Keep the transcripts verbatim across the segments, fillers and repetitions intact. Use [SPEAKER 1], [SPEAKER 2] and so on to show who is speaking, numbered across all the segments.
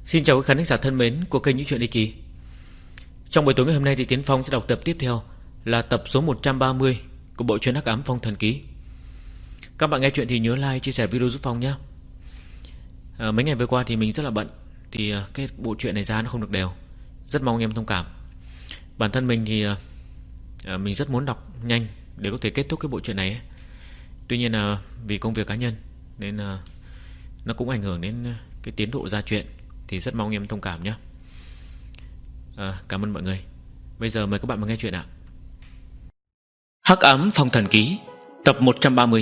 [SPEAKER 1] Xin chào các khán giả thân mến của kênh Những Chuyện Ly Kỳ. Trong buổi tối ngày hôm nay thì Tiến Phong sẽ đọc tập tiếp theo là tập số một trăm ba mươi của bộ truyện Hắc Ám Phong Thần Ký. Các bạn nghe chuyện thì nhớ like, chia sẻ video giúp Phong nhé. à, Mấy ngày vừa qua thì mình rất là bận, thì cái bộ truyện này ra nó không được đều. Rất mong em thông cảm. Bản thân mình thì à, mình rất muốn đọc nhanh để có thể kết thúc cái bộ truyện này ấy. Tuy nhiên là vì công việc cá nhân nên à, nó cũng ảnh hưởng đến cái tiến độ ra chuyện, thì rất mong em thông cảm nhé. à, Cảm ơn mọi người. Bây giờ mời các bạn vào nghe chuyện ạ. Hắc Ám Phong Thần Ký, tập một trăm ba mươi.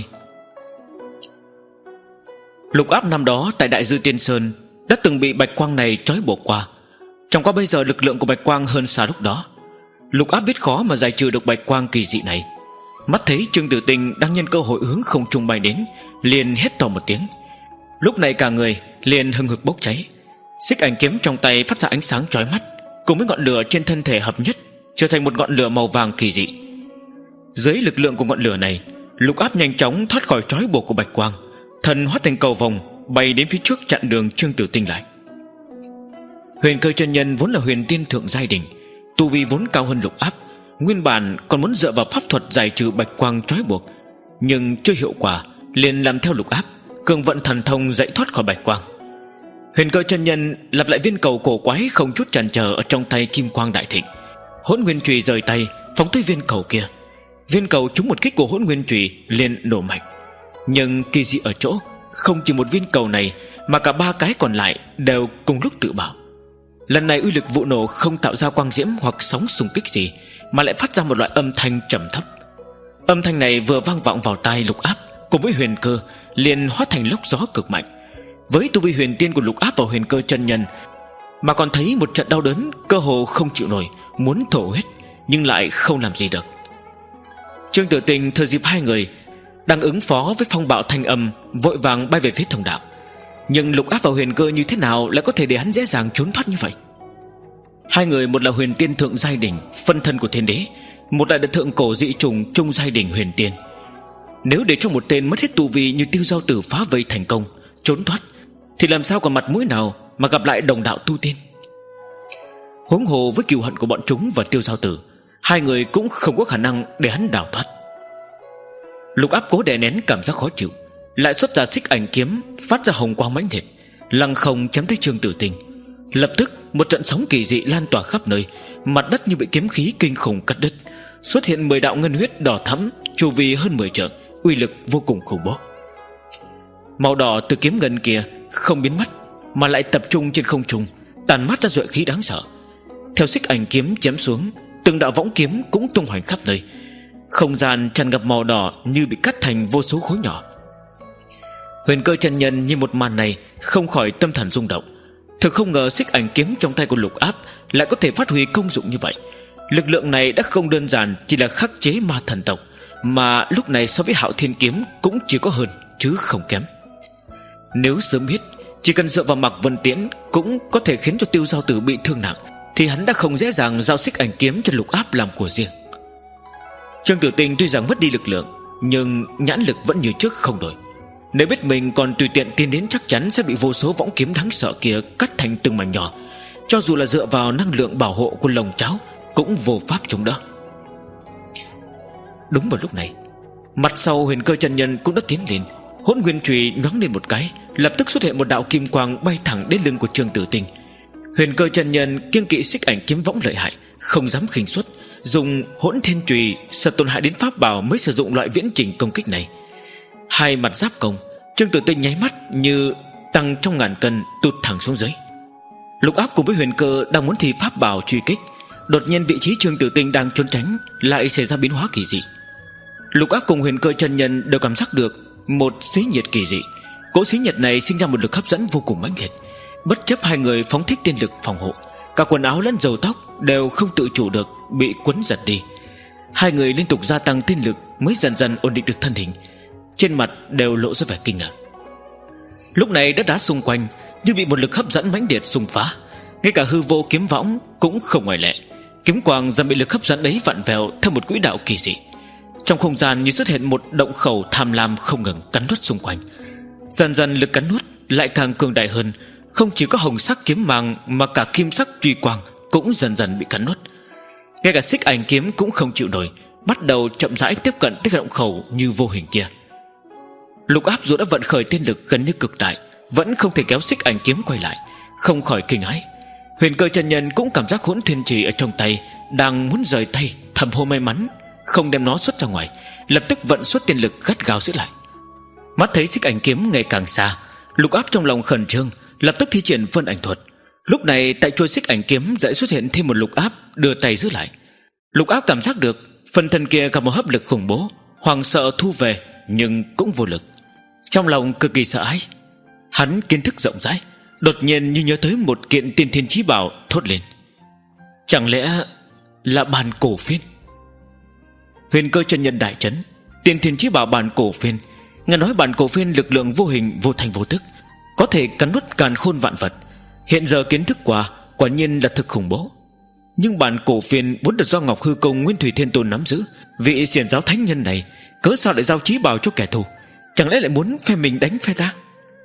[SPEAKER 1] Lục Áp năm đó tại Đại Dư Tiên Sơn đã từng bị Bạch Quang này trói buộc qua. Chẳng qua bây giờ lực lượng của Bạch Quang hơn xa lúc đó. Lục Áp biết khó mà giải trừ được Bạch Quang kỳ dị này. Mắt thấy Trương Tử Tinh đang nhân cơ hội hướng không trung bay đến, liền hét to một tiếng. Lúc này cả người liền hừng hực bốc cháy. Xích ảnh kiếm trong tay phát ra ánh sáng chói mắt, cùng với ngọn lửa trên thân thể hợp nhất, trở thành một ngọn lửa màu vàng kỳ dị. Dưới lực lượng của ngọn lửa này, Lục Áp nhanh chóng thoát khỏi trói buộc của Bạch Quang, thần hóa thành cầu vồng bay đến phía trước chặn đường Trương Tử Tinh lại. Huyền Cơ chân nhân vốn là huyền tiên thượng giai đỉnh, tu vi vốn cao hơn Lục Áp, nguyên bản còn muốn dựa vào pháp thuật giải trừ Bạch Quang trói buộc, nhưng chưa hiệu quả, liền làm theo Lục Áp, cường vận thần thông giải thoát khỏi Bạch Quang. Huyền Cơ chân nhân lặp lại viên cầu cổ quái không chút chần chờ ở trong tay Kim Quang đại thịnh. Hỗn Nguyên Chùy rời tay phóng tới viên cầu kia. Viên cầu trúng một kích của Hỗn Nguyên Chùy liền nổ mạnh. Nhưng kỳ dị ở chỗ, không chỉ một viên cầu này mà cả ba cái còn lại đều cùng lúc tự bạo. Lần này uy lực vụ nổ không tạo ra quang diễm hoặc sóng xung kích gì, mà lại phát ra một loại âm thanh trầm thấp. Âm thanh này vừa vang vọng vào tai Lục Áp cùng với Huyền Cơ, liền hóa thành lốc gió cực mạnh. Với tu vi huyền tiên của Lục Áp và Huyền Cơ chân nhân, mà còn thấy một trận đau đớn cơ hồ không chịu nổi, muốn thổ huyết nhưng lại không làm gì được. Trương Tử Tinh thừa dịp hai người đang ứng phó với phong bạo thanh âm, vội vàng bay về phía thông đạo. Nhưng Lục Áp và Huyền Cơ như thế nào lại có thể để hắn dễ dàng trốn thoát như vậy? Hai người, một là huyền tiên thượng giai đỉnh, phân thân của thiên đế, một là thượng cổ dị trùng trung giai đỉnh huyền tiên. Nếu để cho một tên mất hết tu vi như Tiêu Giao Tử phá vây thành công, trốn thoát, thì làm sao còn mặt mũi nào mà gặp lại đồng đạo tu tiên? Huống hồ với cừu hận của bọn chúng và Tiêu Giao Tử, hai người cũng không có khả năng để hắn đào thoát. Lục Áp cố đè nén cảm giác khó chịu, lại xuất ra xích ảnh kiếm phát ra hồng quang mãnh liệt, lăng không chém tới Trương Tử Tinh. Lập tức một trận sóng kỳ dị lan tỏa khắp nơi, mặt đất như bị kiếm khí kinh khủng cắt đứt, xuất hiện mười đạo ngân huyết đỏ thẫm, chu vi hơn mười trượng, uy lực vô cùng khủng bố. Màu đỏ từ kiếm ngân kia không biến mất, mà lại tập trung trên không trung, tàn mát ra duệ khí đáng sợ. Theo xích ảnh kiếm chém xuống, từng đạo võng kiếm cũng tung hoành khắp nơi. Không gian tràn ngập màu đỏ như bị cắt thành vô số khối nhỏ. Huyền Cơ chân nhân nhìn một màn này không khỏi tâm thần rung động. Thực không ngờ xích ảnh kiếm trong tay của Lục Áp lại có thể phát huy công dụng như vậy. Lực lượng này đã không đơn giản chỉ là khắc chế ma thần tộc, mà lúc này so với Hạo Thiên kiếm cũng chỉ có hơn chứ không kém. Nếu sớm biết chỉ cần dựa vào Mạc Vân Tiễn cũng có thể khiến cho Tiêu Giao Tử bị thương nặng, thì hắn đã không dễ dàng giao xích ảnh kiếm cho Lục Áp làm của riêng. Trương Tử Tinh tuy rằng mất đi lực lượng, nhưng nhãn lực vẫn như trước không đổi. Nếu biết mình còn tùy tiện tiến đến, chắc chắn sẽ bị vô số võng kiếm đáng sợ kia cắt thành từng mảnh nhỏ. Cho dù là dựa vào năng lượng bảo hộ của lồng cháo cũng vô pháp chống đỡ. Đúng vào lúc này, mặt sau Huyền Cơ chân nhân cũng đã tiến lên. Hỗn Nguyên Chùy nhoáng lên một cái, lập tức xuất hiện một đạo kim quang bay thẳng đến lưng của Trương Tử Tinh. Huyền Cơ chân nhân kiêng kỵ xích ảnh kiếm võng lợi hại, không dám khinh suất, dùng Hỗn Thiên Chùy sợ tổn hại đến pháp bảo mới sử dụng loại viễn trình công kích này. Hai mặt giáp công, Trương Tử Tinh nháy mắt như tăng trong ngàn cân tụt thẳng xuống dưới. Lục Áp cùng với Huyền Cơ đang muốn thi pháp bảo truy kích, đột nhiên vị trí Trương Tử Tinh đang trốn tránh lại xảy ra biến hóa kỳ dị. Lục Áp cùng Huyền Cơ chân nhân đều cảm giác được một xí nhiệt kỳ dị. Cỗ xí nhiệt này sinh ra một lực hấp dẫn vô cùng mãnh liệt. Bất chấp hai người phóng thích tiên lực phòng hộ, cả quần áo lẫn râu tóc đều không tự chủ được bị quấn giật đi. Hai người liên tục gia tăng tiên lực mới dần dần ổn định được thân hình, trên mặt đều lộ ra vẻ kinh ngạc. Lúc này đất đá xung quanh như bị một lực hấp dẫn mãnh liệt xung phá, ngay cả hư vô kiếm võng cũng không ngoại lệ. Kiếm quang dần bị lực hấp dẫn ấy vặn vẹo theo một quỹ đạo kỳ dị. Trong không gian như xuất hiện một động khẩu tham lam không ngừng cắn nuốt xung quanh. Dần dần lực cắn nuốt lại càng cường đại hơn, không chỉ có hồng sắc kiếm mang mà cả kim sắc truy quang cũng dần dần bị cắn nuốt. Ngay cả xích ảnh kiếm cũng không chịu nổi, bắt đầu chậm rãi tiếp cận tới động khẩu như vô hình kia. Lục Áp dù đã vận khởi tiên lực gần như cực đại, vẫn không thể kéo xích ảnh kiếm quay lại, không khỏi kinh hãi. Huyền Cơ chân nhân cũng cảm giác hỗn thiên trì ở trong tay đang muốn rời tay, thầm hô may mắn không đem nó xuất ra ngoài, lập tức vận xuất tiên lực gắt gao giữ lại. Mắt thấy xích ảnh kiếm ngày càng xa, Lục Áp trong lòng khẩn trương, lập tức thi triển phân ảnh thuật. Lúc này tại chuôi xích ảnh kiếm lại xuất hiện thêm một Lục Áp đưa tay giữ lại. Lục Áp cảm giác được phần thân kia gặp một hấp lực khủng bố, hoảng sợ thu về nhưng cũng vô lực, trong lòng cực kỳ sợ hãi. Hắn kiến thức rộng rãi, đột nhiên như nhớ tới một kiện tiên thiên chí bảo, thốt lên: chẳng lẽ là bàn cổ phiên? Huyền Cơ chân nhân đại chấn. Tiên thiên chí bảo bàn cổ phiên, nghe nói bàn cổ phiên lực lượng vô hình vô thành vô tức, có thể cắn nuốt càn khôn vạn vật. Hiện giờ kiến thức qua, quả nhiên là thực khủng bố. Nhưng bản cổ phiên vốn được do Ngọc Hư Công Nguyên Thủy Thiên Tôn nắm giữ, vị xiển giáo thánh nhân này cớ sao lại giao chí bảo cho kẻ thù? Chẳng lẽ lại muốn phe mình đánh phe ta?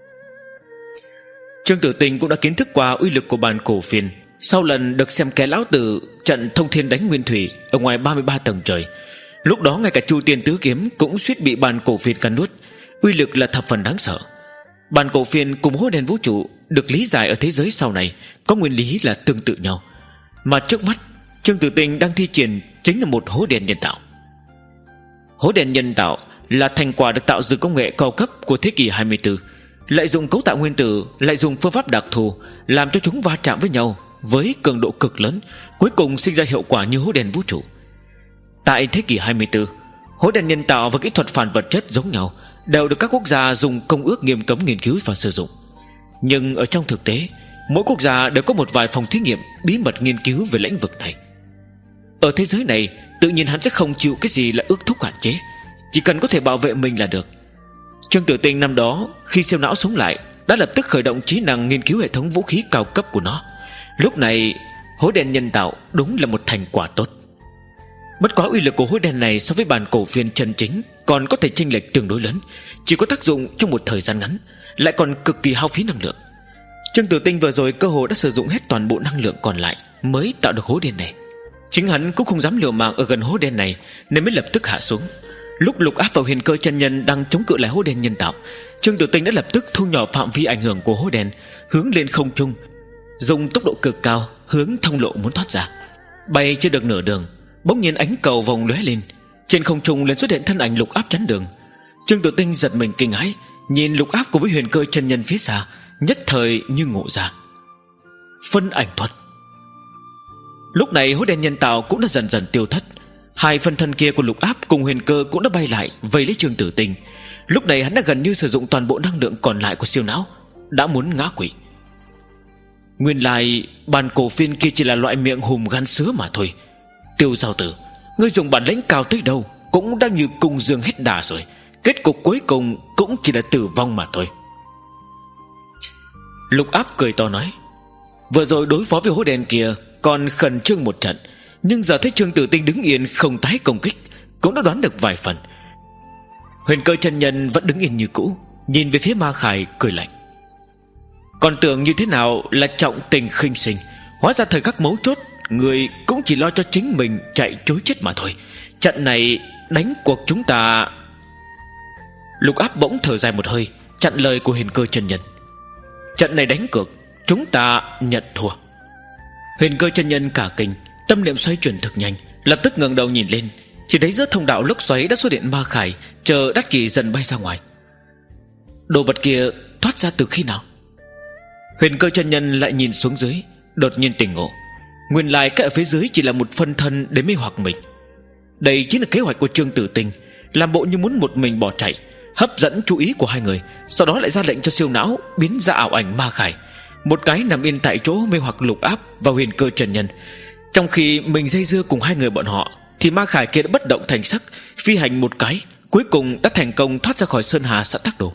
[SPEAKER 1] Trương Tử Tình cũng đã kiến thức qua uy lực của bản cổ phiên sau lần được xem kẻ lão tử trận thông thiên đánh nguyên thủy ở ngoài ba mươi ba tầng trời. Lúc đó ngay cả Chu Tiên Tứ Kiếm cũng suýt bị bản cổ phiên cắn nuốt, uy lực là thập phần đáng sợ. Bản cổ phiên cùng hố đen vũ trụ được lý giải ở thế giới sau này có nguyên lý là tương tự nhau, mà trước mắt Trương Tử Tình đang thi triển chính là một hố đen nhân tạo. Hố đen nhân tạo là thành quả được tạo từ công nghệ cao cấp của thế kỷ hai mươi tư, lại dùng cấu tạo nguyên tử, lại dùng phương pháp đặc thù làm cho chúng va chạm với nhau với cường độ cực lớn, cuối cùng sinh ra hiệu quả như hố đen vũ trụ. Tại thế kỷ hai mươi tư, hố đen nhân tạo và kỹ thuật phản vật chất giống nhau, đều được các quốc gia dùng công ước nghiêm cấm nghiên cứu và sử dụng. Nhưng ở trong thực tế, mỗi quốc gia đều có một vài phòng thí nghiệm bí mật nghiên cứu về lĩnh vực này. Ở thế giới này, tự nhiên hắn sẽ không chịu cái gì là ước thúc hạn chế, chỉ cần có thể bảo vệ mình là được. Trương Tử Tình năm đó khi siêu não sống lại đã lập tức khởi động trí năng nghiên cứu hệ thống vũ khí cao cấp của nó. Lúc này hố đen nhân tạo đúng là một thành quả tốt. Bất quá uy lực của hố đen này so với bản cổ phiên chân chính còn có thể chênh lệch tương đối lớn, chỉ có tác dụng trong một thời gian ngắn, lại còn cực kỳ hao phí năng lượng. Trương Tử Tinh vừa rồi cơ hồ đã sử dụng hết toàn bộ năng lượng còn lại mới tạo được hố đen này. Chính hắn cũng không dám liều mạng ở gần hố đen này, nên mới lập tức hạ xuống. Lúc Lục Áp vào Huyền Cơ chân nhân đang chống cự lại hố đen nhân tạo, Trương Tử Tinh đã lập tức thu nhỏ phạm vi ảnh hưởng của hố đen, hướng lên không trung, dùng tốc độ cực cao hướng thông lộ muốn thoát ra. Bay chưa được nửa đường, bỗng nhiên ánh cầu vòng lóe lên, trên không trung liền xuất hiện thân ảnh Lục Áp chắn đường. Trương Tử Tinh giật mình kinh hãi, nhìn Lục Áp cùng với Huyền Cơ chân nhân phía xa, nhất thời như ngộ ra. Phân ảnh thuật. Lúc này hố đen nhân tạo cũng đã dần dần tiêu thất. Hai phân thân kia của Lục Áp cùng Huyền Cơ cũng đã bay lại vây lấy Trương Tử Tinh. Lúc này hắn đã gần như sử dụng toàn bộ năng lượng còn lại của siêu não, đã muốn ngã quỵ. Nguyên lai bàn cổ phiên kia chỉ là loại miệng hùm gan sứa mà thôi. Tiêu Giao Tử, ngươi dùng bản lĩnh cao tới đâu cũng đã như cung dương hết đà rồi, kết cục cuối cùng cũng chỉ là tử vong mà thôi. Lục Áp cười to nói: vừa rồi đối phó với hố đen kia còn khẩn trương một trận, nhưng giờ thấy Trương Tử Tinh đứng yên không tái công kích, cũng đã đoán được vài phần. Huyền Cơ chân nhân vẫn đứng yên như cũ, nhìn về phía Ma Khải cười lạnh: còn tưởng như thế nào là trọng tình khinh sinh, hóa ra thời khắc mấu chốt người cũng chỉ lo cho chính mình chạy trối chết mà thôi. Trận này đánh cuộc chúng ta... Lục Áp bỗng thở dài một hơi, chặn lời của Huyền Cơ chân nhân: trận này đánh cược, chúng ta nhận thua. Huyền Cơ chân nhân cả kinh, tâm niệm xoay chuyển thực nhanh, lập tức ngẩng đầu nhìn lên, chỉ thấy giữa thông đạo lốc xoáy đã xuất hiện Ma Khải chờ Đắc Kỷ dần bay ra ngoài. Đồ vật kia thoát ra từ khi nào? Huyền Cơ chân nhân lại nhìn xuống dưới, đột nhiên tỉnh ngộ, nguyên lai cái ở phía dưới chỉ là một phân thân để mê hoặc mình. Đây chính là kế hoạch của Trương Tử Tinh, làm bộ như muốn một mình bỏ chạy, hấp dẫn chú ý của hai người, sau đó lại ra lệnh cho siêu não biến ra ảo ảnh Ma Khải, một cái nằm yên tại chỗ mê hoặc Lục Áp và Huyền Cơ chân nhân. Trong khi mình dây dưa cùng hai người bọn họ, thì Ma Khải kia đã bất động thành sắc, phi hành một cái, cuối cùng đã thành công thoát ra khỏi Sơn Hà xã Tắc Đồ.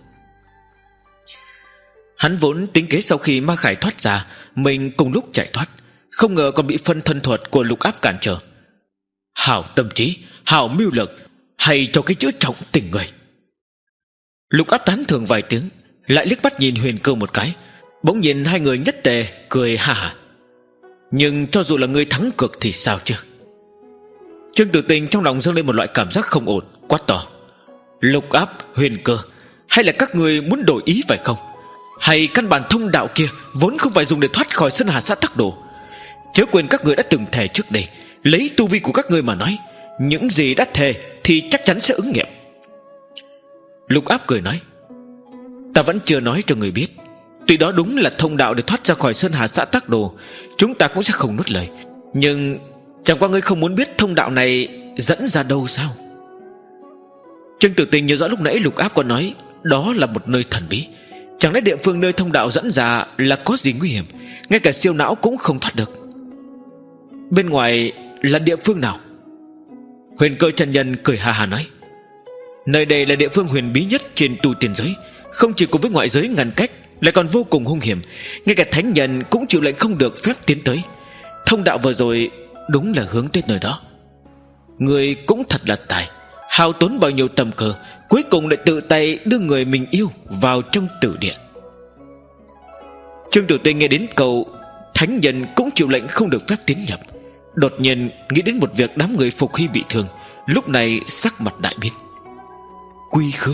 [SPEAKER 1] Hắn vốn tính kế sau khi Ma Khải thoát ra, mình cùng lúc chạy thoát, không ngờ còn bị phân thân thuật của Lục Áp cản trở. Hảo tâm trí, hảo mưu lược, hay cho cái chữ trọng tình người. Lục Áp tán thưởng vài tiếng, lại liếc mắt nhìn Huyền Cơ một cái, Bỗng nhìn hai người nhất tề cười ha hả. Nhưng cho dù là người thắng cược thì sao chứ? Trương Tử Tình trong lòng dâng lên một loại cảm giác không ổn, quát to: Lục Áp, Huyền Cơ, hay là các người muốn đổi ý phải không? Hay căn bản thông đạo kia vốn không phải dùng để thoát khỏi Sơn Hà Xã Tắc Đồ? Chớ quên các người đã từng thề trước đây, lấy tu vi của các người mà nói, những gì đã thề thì chắc chắn sẽ ứng nghiệm. Lục Áp cười nói: Ta vẫn chưa nói cho người biết, tuy đó đúng là thông đạo để thoát ra khỏi Sơn Hà Xã Tắc Đồ, chúng ta cũng sẽ không nuốt lời. Nhưng chẳng qua ngươi không muốn biết thông đạo này dẫn ra đâu sao? Trương Tử Tình nhớ rõ lúc nãy Lục Áp có nói đó là một nơi thần bí. Chẳng lẽ địa phương nơi thông đạo dẫn ra là có gì nguy hiểm, ngay cả siêu não cũng không thoát được? Bên ngoài là địa phương nào? Huyền Cơ chân nhân cười hà hà nói: Nơi đây là địa phương huyền bí nhất trên tu tiên giới, không chỉ cùng với ngoại giới ngăn cách, lại còn vô cùng hung hiểm. Ngay cả thánh nhân cũng chịu lệnh không được phép tiến tới. Thông đạo vừa rồi đúng là hướng tới nơi đó. Người cũng thật là tài, hao tốn bao nhiêu tâm cơ, cuối cùng lại tự tay đưa người mình yêu vào trong tử địa. Trương Tử Tinh nghe đến câu thánh nhân cũng chịu lệnh không được phép tiến nhập, đột nhiên nghĩ đến một việc đám người Phục Hy bị thương, lúc này sắc mặt đại biến. Quy Khư.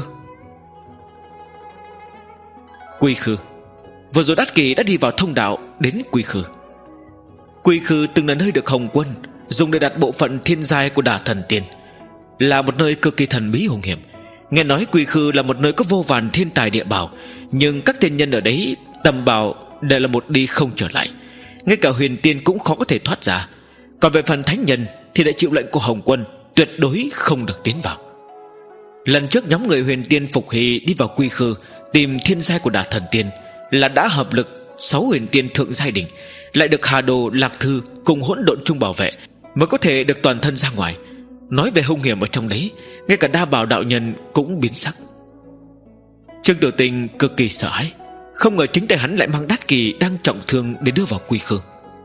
[SPEAKER 1] Quy Khư. Vừa rồi Đát Kỳ đã đi vào thông đạo đến Quy Khư. Quy Khư từng là nơi được Hồng Quân dùng để đặt bộ phận thiên giai của Đả Thần Tiên, là một nơi cực kỳ thần bí hung hiểm. Nghe nói Quy Khư là một nơi có vô vàn thiên tài địa bảo, nhưng các tiên nhân ở đấy tầm bảo đều là một đi không trở lại, ngay cả huyền tiên cũng khó có thể thoát ra. Còn về phần thánh nhân thì đã chịu lệnh của Hồng Quân tuyệt đối không được tiến vào. Lần trước nhóm người huyền tiên Phục Hy đi vào Quy Khư tìm thiên giai của Đả Thần Tiên là đã hợp lực sáu huyền tiên thượng giai đỉnh, lại được Hà Đồ, Lạc Thư cùng hỗn độn chung bảo vệ, mới có thể được toàn thân ra ngoài. Nói về hung hiểm ở trong đấy, ngay cả đa bảo đạo nhân cũng biến sắc. Trương Tử Tình cực kỳ sợ hãi, không ngờ chính tay hắn lại mang Đát Kỳ đang trọng thương để đưa vào Quy Khư.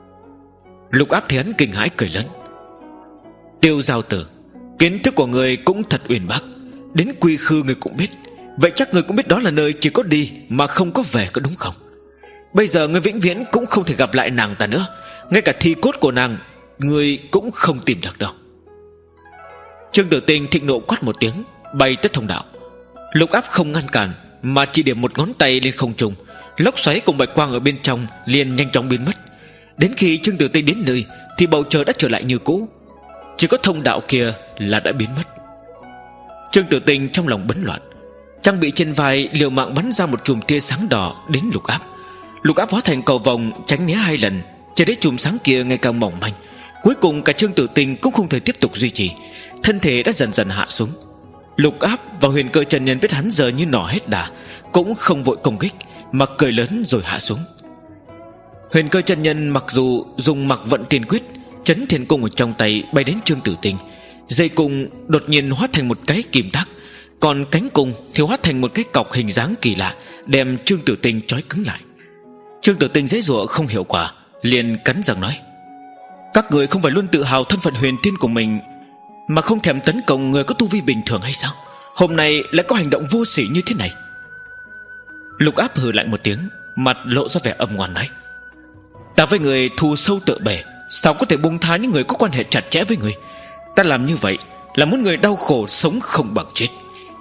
[SPEAKER 1] Lục Áp thấy hắn kinh hãi cười lớn: Tiêu Giao Tử, kiến thức của người cũng thật uyên bác, đến Quy Khư người cũng biết. Vậy chắc người cũng biết đó là nơi chỉ có đi mà không có về, có đúng không? Bây giờ người vĩnh viễn cũng không thể gặp lại nàng ta nữa, ngay cả thi cốt của nàng người cũng không tìm được đâu. Trương Tử Tinh thịnh nộ quát một tiếng, bay tới thông đạo. Lục Áp không ngăn cản, mà chỉ điểm một ngón tay lên không trung, lốc xoáy cùng bạch quang ở bên trong liền nhanh chóng biến mất. Đến khi Trương Tử Tinh đến nơi thì bầu trời đã trở lại như cũ, chỉ có thông đạo kia là đã biến mất. Trương Tử Tinh trong lòng bấn loạn, trang bị trên vai liều mạng bắn ra một chùm tia sáng đỏ đến Lục Áp. Lục Áp hóa thành cầu vồng tránh né hai lần, chỉ để chùm sáng kia ngày càng mỏng manh. Cuối cùng cả Trương Tử Tinh cũng không thể tiếp tục duy trì, thân thể đã dần dần hạ xuống. Lục Áp và Huyền Cơ chân nhân biết hắn giờ như nỏ hết đà, cũng không vội công kích mà cười lớn rồi hạ xuống. Huyền Cơ chân nhân mặc dù dùng mặc vận tiên quyết, chấn thiên cung ở trong tay bay đến Trương Tử Tinh, dây cung đột nhiên hóa thành một cái kim thác, còn cánh cung thì hóa thành một cái cọc hình dáng kỳ lạ, đem Trương Tử Tinh trói cứng lại. Trương Tử Tinh giãy giụa không hiệu quả, liền cắn răng nói: Các người không phải luôn tự hào thân phận huyền tiên của mình mà không thèm tấn công người có tu vi bình thường hay sao? Hôm nay lại có hành động vô sỉ như thế này. Lục Áp hừ lại một tiếng, mặt lộ ra vẻ âm ngoan nói: Ta với người thù sâu tựa bể, sao có thể buông tha những người có quan hệ chặt chẽ với người? Ta làm như vậy là muốn người đau khổ sống không bằng chết.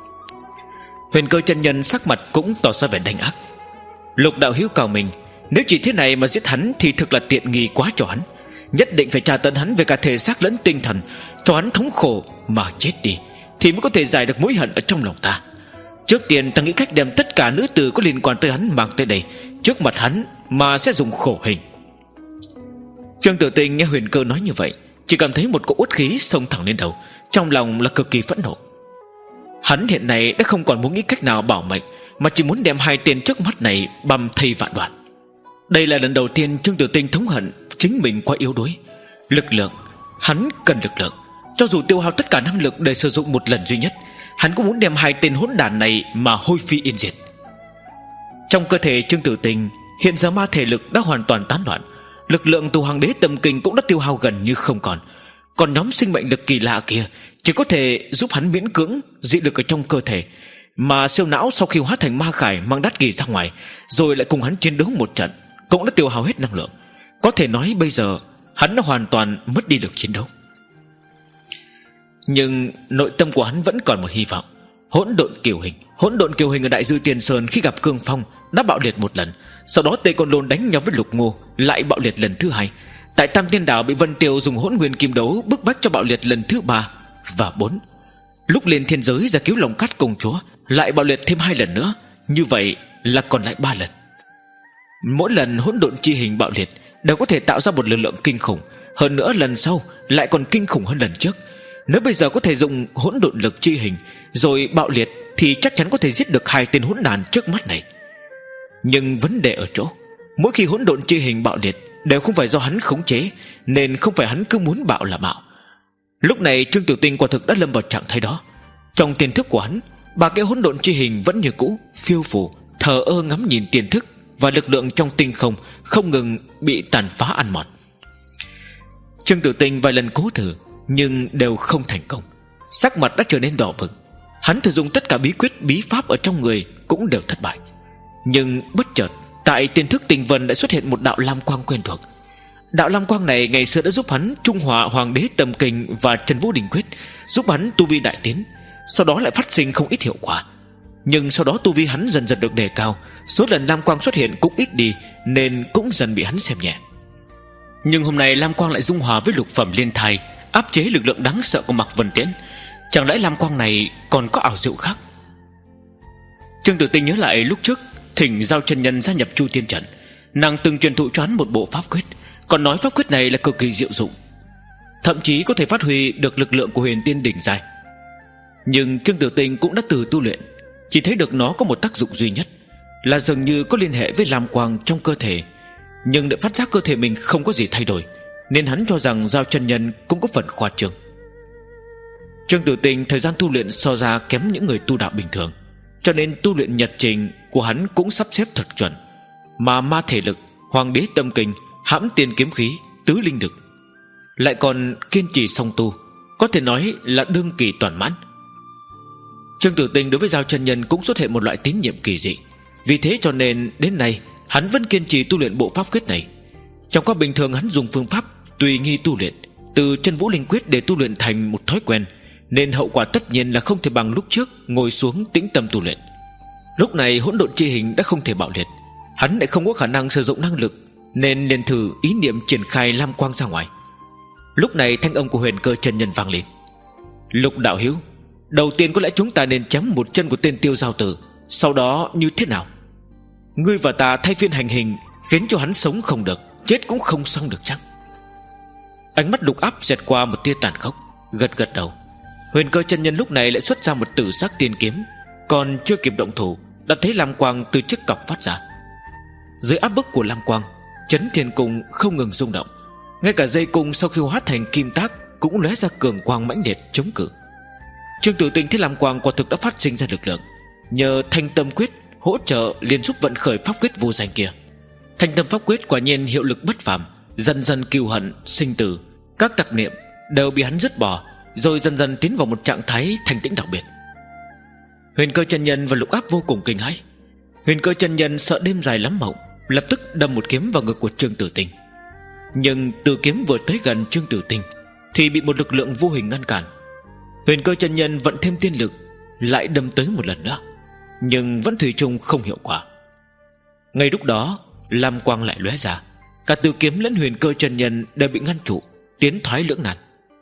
[SPEAKER 1] Huyền Cơ chân nhân sắc mặt cũng tỏ ra vẻ đanh ác: Lục đạo hữu cao mình, nếu chỉ thế này mà giết hắn thì thực là tiện nghi quá cho hắn. Nhất định phải tra tấn hắn về cả thể xác lẫn tinh thần, cho hắn thống khổ mà chết đi, thì mới có thể giải được mối hận ở trong lòng ta. Trước tiên ta nghĩ cách đem tất cả nữ tử có liên quan tới hắn mang tới đây, trước mặt hắn mà sẽ dùng khổ hình. Trương Tử Tinh nghe Huyền Cơ nói như vậy, chỉ cảm thấy một cỗ uất khí xông thẳng lên đầu, trong lòng là cực kỳ phẫn nộ. Hắn hiện nay đã không còn muốn nghĩ cách nào bảo mệnh, mà chỉ muốn đem hai tên trước mắt này băm thây vạn đoạn. Đây là lần đầu tiên Trương Tử Tinh thống hận chính mình quá yếu đuối. Lực lượng, hắn cần lực lượng, cho dù tiêu hao tất cả năng lực để sử dụng một lần duy nhất, hắn cũng muốn đem hai tên hỗn đản này mà hôi phi yên diệt. Trong cơ thể Trương Tử Tinh hiện giờ ma thể lực đã hoàn toàn tán loạn, lực lượng từ Hoàng Đế Tâm Kinh cũng đã tiêu hao gần như không còn. Còn nhóm sinh mệnh lực kỳ lạ kia chỉ có thể giúp hắn miễn cưỡng dị lực ở trong cơ thể, Mà siêu não sau khi hóa thành ma khải mang Đát Kỳ ra ngoài, rồi lại cùng hắn chiến đấu một trận, cũng đã tiêu hao hết năng lượng. Có thể nói bây giờ hắn đã hoàn toàn mất đi được chiến đấu. Nhưng nội tâm của hắn vẫn còn một hy vọng. Hỗn độn kiều hình Hỗn độn kiều hình ở Đại Dư Tiên Sơn khi gặp Cương Phong đã bạo liệt một lần. Sau đó Tây Côn Lôn đánh nhau với Lục Ngô, lại bạo liệt lần thứ hai. Tại Tam Tiên Đảo bị Vân Tiêu dùng hỗn nguyên kim đấu bức bách cho bạo liệt lần thứ ba và bốn. Lúc lên thiên giới ra cứu Long Cát công chúa, lại bạo liệt thêm hai lần nữa. Như vậy là còn lại ba lần. Mỗi lần hỗn độn chi hình bạo liệt đều có thể tạo ra một lực lượng kinh khủng. Hơn nữa lần sau lại còn kinh khủng hơn lần trước. Nếu bây giờ có thể dùng hỗn độn lực chi hình rồi bạo liệt thì chắc chắn có thể giết được hai tên hỗn đàn trước mắt này. Nhưng vấn đề ở chỗ, mỗi khi hỗn độn chi hình bạo liệt đều không phải do hắn khống chế, nên không phải hắn cứ muốn bạo là bạo. Lúc này Trương Tiểu Tinh quả thực đã lâm vào trạng thái đó. Trong tiềm thức của hắn, ba cái hỗn độn chi hình vẫn như cũ, phiêu phù, thờ ơ ngắm nhìn tiềm thức và lực lượng trong tinh không không ngừng bị tàn phá ăn mòn. Trương Tiểu Tinh vài lần cố thử nhưng đều không thành công. Sắc mặt đã trở nên đỏ bừng. Hắn thử dùng tất cả bí quyết bí pháp ở trong người cũng đều thất bại. Nhưng bất chợt tại tiềm thức tinh vân đã xuất hiện một đạo lam quang quen thuộc. Đạo lam quang này ngày xưa đã giúp hắn trung hòa Hoàng Đế Tâm Kinh và Trần Vũ Đình Quyết, giúp hắn tu vi đại tiến. Sau đó lại phát sinh không ít hiệu quả. Nhưng sau đó tu vi hắn dần dần được đề cao, số lần lam quang xuất hiện cũng ít đi, nên cũng dần bị hắn xem nhẹ. Nhưng hôm nay lam quang lại dung hòa với lục phẩm liên thai, áp chế lực lượng đáng sợ của Mạc Vân Tiễn. Chẳng lẽ lam quang này còn có ảo diệu khác? Trương Tử Tinh nhớ lại lúc trước thỉnh Giao Chân Nhân gia nhập Chu Tiên Trận, nàng từng truyền thụ cho hắn một bộ pháp quyết, còn nói pháp quyết này là cực kỳ diệu dụng, thậm chí có thể phát huy được lực lượng của Huyền Tiên đỉnh giai. Nhưng Trương Tử Tinh cũng đã từ tu luyện, chỉ thấy được nó có một tác dụng duy nhất, là dường như có liên hệ với lam quang trong cơ thể. Nhưng để phát giác cơ thể mình không có gì thay đổi, nên hắn cho rằng Giao Chân Nhân cũng có phần khoa trương. Trương Tử Tinh thời gian tu luyện so ra kém những người tu đạo bình thường, cho nên tu luyện nhật trình của hắn cũng sắp xếp thật chuẩn. Mà ma thể lực, Hoàng Đế Tâm Kinh, hãm tiên kiếm khí, tứ linh lực, lại còn kiên trì song tu, có thể nói là đương kỳ toàn mãn. Trương Tử Tinh đối với Giao Chân Nhân cũng xuất hiện một loại tín nhiệm kỳ dị. Vì thế cho nên đến nay hắn vẫn kiên trì tu luyện bộ pháp quyết này. Trong quá bình thường hắn dùng phương pháp tùy nghi tu luyện, từ Chân Vũ Linh Quyết để tu luyện thành một thói quen, nên hậu quả tất nhiên là không thể bằng lúc trước ngồi xuống tĩnh tâm tu luyện. Lúc này hỗn độn chi hình đã không thể bạo liệt, hắn lại không có khả năng sử dụng năng lực, nên liền thử ý niệm triển khai lam quang ra ngoài. Lúc này thanh âm của Huyền Cơ chân nhân vang lên: Lục đạo hữu, đầu tiên có lẽ chúng ta nên chém một chân của tên Tiêu Giao Tử, sau đó như thế nào? Ngươi và ta thay phiên hành hình, khiến cho hắn sống không được, chết cũng không xong được chắc? Ánh mắt Lục Áp xẹt qua một tia tàn khốc, gật gật đầu. Huyền Cơ chân nhân lúc này lại xuất ra một tử sắc tiên kiếm, còn chưa kịp động thủ đã thấy lam quang từ chiếc cọc phát ra. Dưới áp bức của lam quang, Chấn Thiên Cung không ngừng rung động, ngay cả dây cung sau khi hóa thành kim tác cũng lóe ra cường quang mãnh liệt chống cự. Trương Tử Tinh thấy lam quang quả thực đã phát sinh ra lực lượng, nhờ Thanh Tâm Quyết hỗ trợ liền giúp vận khởi pháp quyết vô danh kia. Thanh Tâm pháp quyết quả nhiên hiệu lực bất phàm, dần dần cừu hận, sinh tử, các tạp niệm đều bị hắn dứt bỏ, rồi dần dần tiến vào một trạng thái thanh tĩnh đặc biệt. Huyền Cơ chân nhân và Lục Áp vô cùng kinh hãi. Huyền Cơ chân nhân sợ đêm dài lắm mộng, lập tức đâm một kiếm vào ngực của Trương Tử Tinh. Nhưng từ kiếm vừa tới gần Trương Tử Tinh thì bị một lực lượng vô hình ngăn cản. Huyền Cơ chân nhân vận thêm tiên lực, lại đâm tới một lần nữa, nhưng vẫn thủy chung không hiệu quả. Ngay lúc đó lam quang lại lóe ra, cả từ kiếm lẫn Huyền Cơ chân nhân đều bị ngăn trụ, tiến thoái lưỡng nan.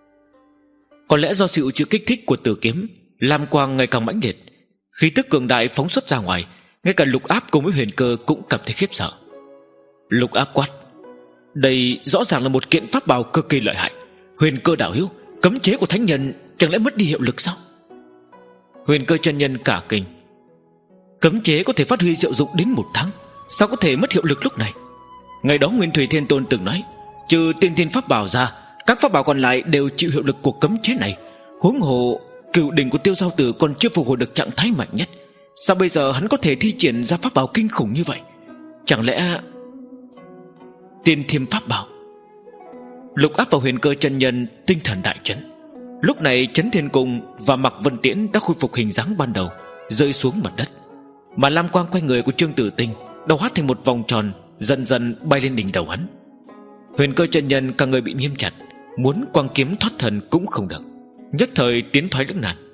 [SPEAKER 1] Có lẽ do sự chịu kích thích của tử kiếm, lam quang ngày càng mãnh liệt, khí tức cường đại phóng xuất ra ngoài, ngay cả Lục Áp cùng với Huyền Cơ cũng cảm thấy khiếp sợ. Lục Áp quát: Đây rõ ràng là một kiện pháp bảo cực kỳ lợi hại. Huyền Cơ đạo hữu, cấm chế của thánh nhân chẳng lẽ mất đi hiệu lực sao? Huyền Cơ chân nhân cả kinh: Cấm chế có thể phát huy diệu dụng đến một tháng, sao có thể mất hiệu lực lúc này? Ngày đó Nguyên Thủy Thiên Tôn từng nói, trừ tiên thiên pháp bảo ra, các pháp bảo còn lại đều chịu hiệu lực của cấm chế này. Huống hồ cửu đỉnh của Tiêu Giao Tử còn chưa phục hồi được trạng thái mạnh nhất, sao bây giờ hắn có thể thi triển ra pháp bảo kinh khủng như vậy? Chẳng lẽ tiên thiên pháp bảo? Lục Áp và Huyền Cơ chân nhân tinh thần đại chấn. Lúc này Chấn Thiên Cung và Mạc Vân Tiễn đã khôi phục hình dáng ban đầu, rơi xuống mặt đất. Mà lam quang quanh người của Trương Tử Tinh đã hóa thành một vòng tròn, dần dần bay lên đỉnh đầu hắn. Huyền Cơ chân nhân cả người bị nghiêm chặt, muốn quang kiếm thoát thần cũng không được, nhất thời tiến thoái lưỡng nan.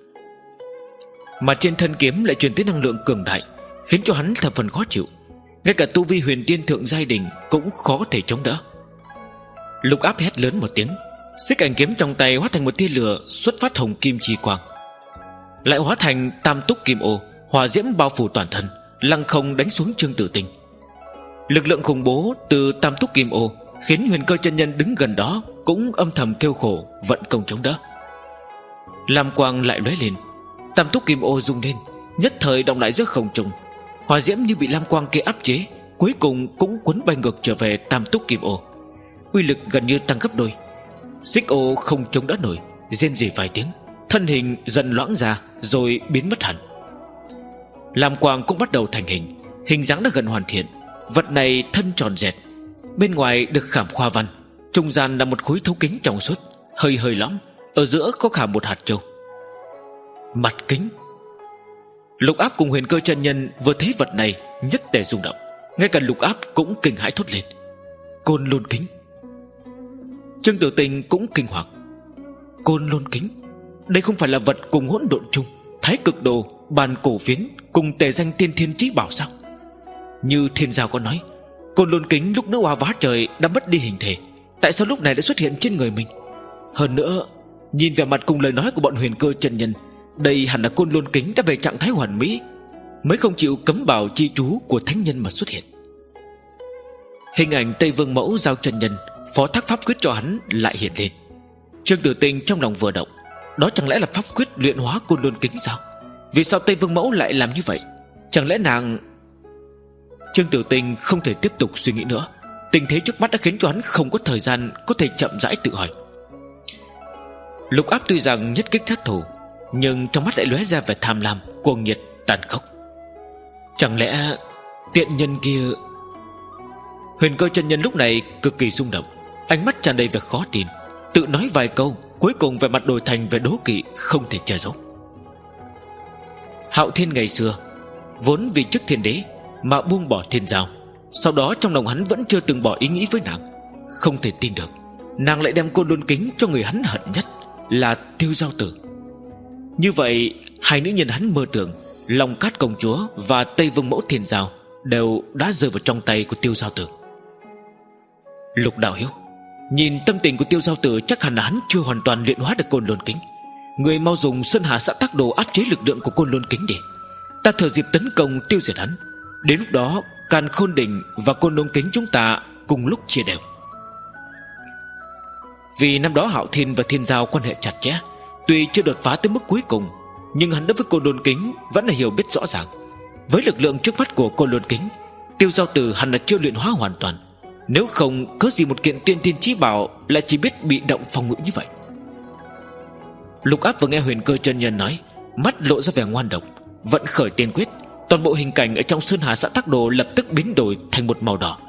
[SPEAKER 1] Mà trên thân kiếm lại truyền tới năng lượng cường đại, khiến cho hắn thập phần khó chịu. Ngay cả tu vi huyền tiên thượng giai đỉnh cũng khó thể chống đỡ. Lục Áp hét lớn một tiếng, xích ảnh kiếm trong tay hóa thành một tia lửa, xuất phát hồng kim chi quang, lại hóa thành tam túc kim ô, hỏa diễm bao phủ toàn thân, lăng không đánh xuống Trương Tử Tinh. Lực lượng khủng bố từ tam túc kim ô khiến Huyền Cơ chân nhân đứng gần đó cũng âm thầm kêu khổ, vận công chống đỡ. Lam quang lại lóe lên, tam túc kim ô rung lên, nhất thời động lại giữa không trung. Hỏa diễm như bị lam quang kia áp chế, cuối cùng cũng cuốn bay ngược trở về tam túc kim ô, uy lực gần như tăng gấp đôi. Xích ô không chống đỡ nổi, rên rỉ vài tiếng, thân hình dần loãng ra rồi biến mất hẳn. Lam quang cũng bắt đầu thành hình, hình dáng đã gần hoàn thiện. Vật này thân tròn dẹt, bên ngoài được khảm khoa văn, trung gian là một khối thấu kính trong suốt, hơi hơi lõm, ở giữa có khảm một hạt châu. Mặt kính. Lục Áp cùng Huyền Cơ chân nhân vừa thấy vật này nhất tề rung động, ngay cả Lục Áp cũng kinh hãi thốt lên: Côn Lôn kính. Trương Tử Tinh cũng kinh hoàng: Côn Lôn kính, đây không phải là vật cùng hỗn độn chung, thái cực đồ, bàn cổ phiến cùng tề danh tiên thiên chí bảo sao? Như Thiên Giao có nói, Côn Lôn kính lúc nữ hoa vá trời đã mất đi hình thể, tại sao lúc này đã xuất hiện trên người mình? Hơn nữa, nhìn vẻ mặt cùng lời nói của bọn Huyền Cơ chân nhân, đây hẳn là Côn Lôn kính đã về trạng thái hoàn mỹ, mới không chịu cấm bảo chi chú của thánh nhân mà xuất hiện. Hình ảnh Tây Vương Mẫu giao chân nhân phó thác pháp quyết cho hắn lại hiện lên. Trương Tử Tinh trong lòng vừa động, đó chẳng lẽ là pháp quyết luyện hóa Côn Lôn kính sao? Vì sao Tây Vương Mẫu lại làm như vậy? Chẳng lẽ nàng... Trương Tử Tinh không thể tiếp tục suy nghĩ nữa, tình thế trước mắt đã khiến cho hắn không có thời gian có thể chậm rãi tự hỏi. Lục Áp tuy rằng nhất kích thất thủ, nhưng trong mắt lại lóe ra vẻ tham lam, cuồng nhiệt, tàn khốc. Chẳng lẽ tiện nhân kia... Huyền Cơ chân nhân lúc này cực kỳ rung động, ánh mắt tràn đầy vẻ khó tin, tự nói vài câu, cuối cùng vẻ mặt đổi thành vẻ đố kỵ không thể che giấu. Hạo Thiên ngày xưa vốn vì chức thiên đế mà buông bỏ Thiên Giao, sau đó trong lòng hắn vẫn chưa từng bỏ ý nghĩ với nàng. Không thể tin được nàng lại đem Côn Lôn kính cho người hắn hận nhất là Tiêu Giao Tử. Như vậy hai nữ nhân hắn mơ tưởng, Long Cát công chúa và Tây Vương Mẫu Thiên Giao, đều đã rơi vào trong tay của Tiêu Giao Tử. Lục đạo hiếu, nhìn tâm tình của Tiêu Giao Tử chắc hẳn là hắn chưa hoàn toàn luyện hóa được Côn Lôn kính. Người mau dùng Sơn Hà Xã Tắc Đồ áp chế lực lượng của Côn Lôn kính đi, ta thừa dịp tấn công tiêu diệt hắn. Đến lúc đó Càn Khôn Đỉnh và Côn Lôn kính chúng ta cùng lúc chia đều. Vì năm đó Hạo Thiên và Thiên Giao quan hệ chặt chẽ, tuy chưa đột phá tới mức cuối cùng, nhưng hắn đối với Côn Lôn kính vẫn là hiểu biết rõ ràng. Với lực lượng trước mắt của Côn Lôn kính, Tiêu Giao Tử hẳn là chưa luyện hóa hoàn toàn, nếu không cớ gì một kiện tiên thiên chí bảo lại chỉ biết bị động phòng ngự như vậy. Lục Áp vừa nghe Huyền Cơ chân nhân nói, mắt lộ ra vẻ ngoan độc, vận khởi tiên quyết, toàn bộ hình cảnh ở trong Sơn Hà Xã Tắc Đồ lập tức biến đổi thành một màu đỏ.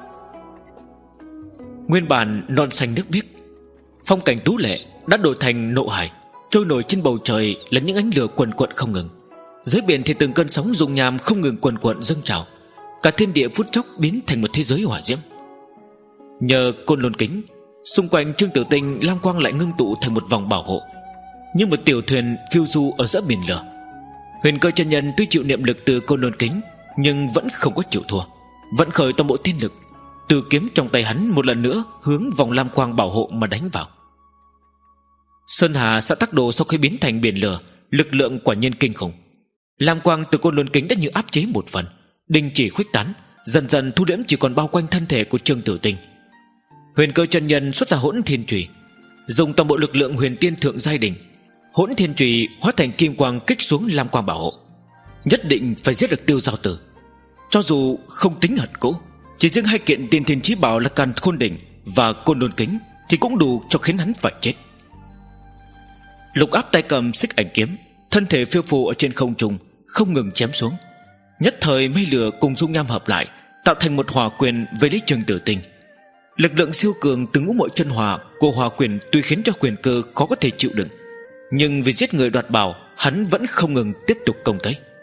[SPEAKER 1] Nguyên bản non xanh nước biếc, phong cảnh tú lệ đã đổi thành nộ hải, trôi nổi trên bầu trời là những ánh lửa quần quận không ngừng. Dưới biển thì từng cơn sóng dung nham không ngừng quần quận dâng trào, cả thiên địa phút chốc biến thành một thế giới hỏa diễm. Nhờ Côn Lôn kính, xung quanh Trương Tử Tinh lam quang lại ngưng tụ thành một vòng bảo hộ, như một tiểu thuyền phiêu du ở giữa biển lửa. Huyền Cơ chân nhân tuy chịu niệm lực từ Côn Lôn kính, nhưng vẫn không có chịu thua, vận khởi toàn bộ thiên lực, từ kiếm trong tay hắn một lần nữa hướng vòng lam quang bảo hộ mà đánh vào. Sơn Hà Xã Tắc Đồ sau khi biến thành biển lửa, lực lượng quả nhiên kinh khủng. Lam quang từ Côn Lôn kính đã như áp chế một phần, đình chỉ khuếch tán, dần dần thu liễm chỉ còn bao quanh thân thể của Trương Tử Tinh. Huyền Cơ chân nhân xuất ra Hỗn Thiên Chùy, dùng toàn bộ lực lượng huyền tiên thượng giai đỉnh. Hỗn Thiên Chùy hóa thành kim quang kích xuống lam quang bảo hộ, nhất định phải giết được Tiêu Giao Tử. Cho dù không tính hận cũ, chỉ riêng hai kiện tiên thiên chí bảo là Càn Khôn Đỉnh và Côn Lôn kính thì cũng đủ cho khiến hắn phải chết. Lục Áp tay cầm xích ảnh kiếm, thân thể phiêu phù ở trên không trung, không ngừng chém xuống. Nhất thời mây lửa cùng dung nham hợp lại, tạo thành một hỏa quyền về lấy Trương Tử Tinh. Lực lượng siêu cường từ ngũ muội chân hỏa của hỏa quyền tuy khiến cho quyền cơ khó có thể chịu đựng, nhưng vì giết người đoạt bảo, hắn vẫn không ngừng tiếp tục công tới.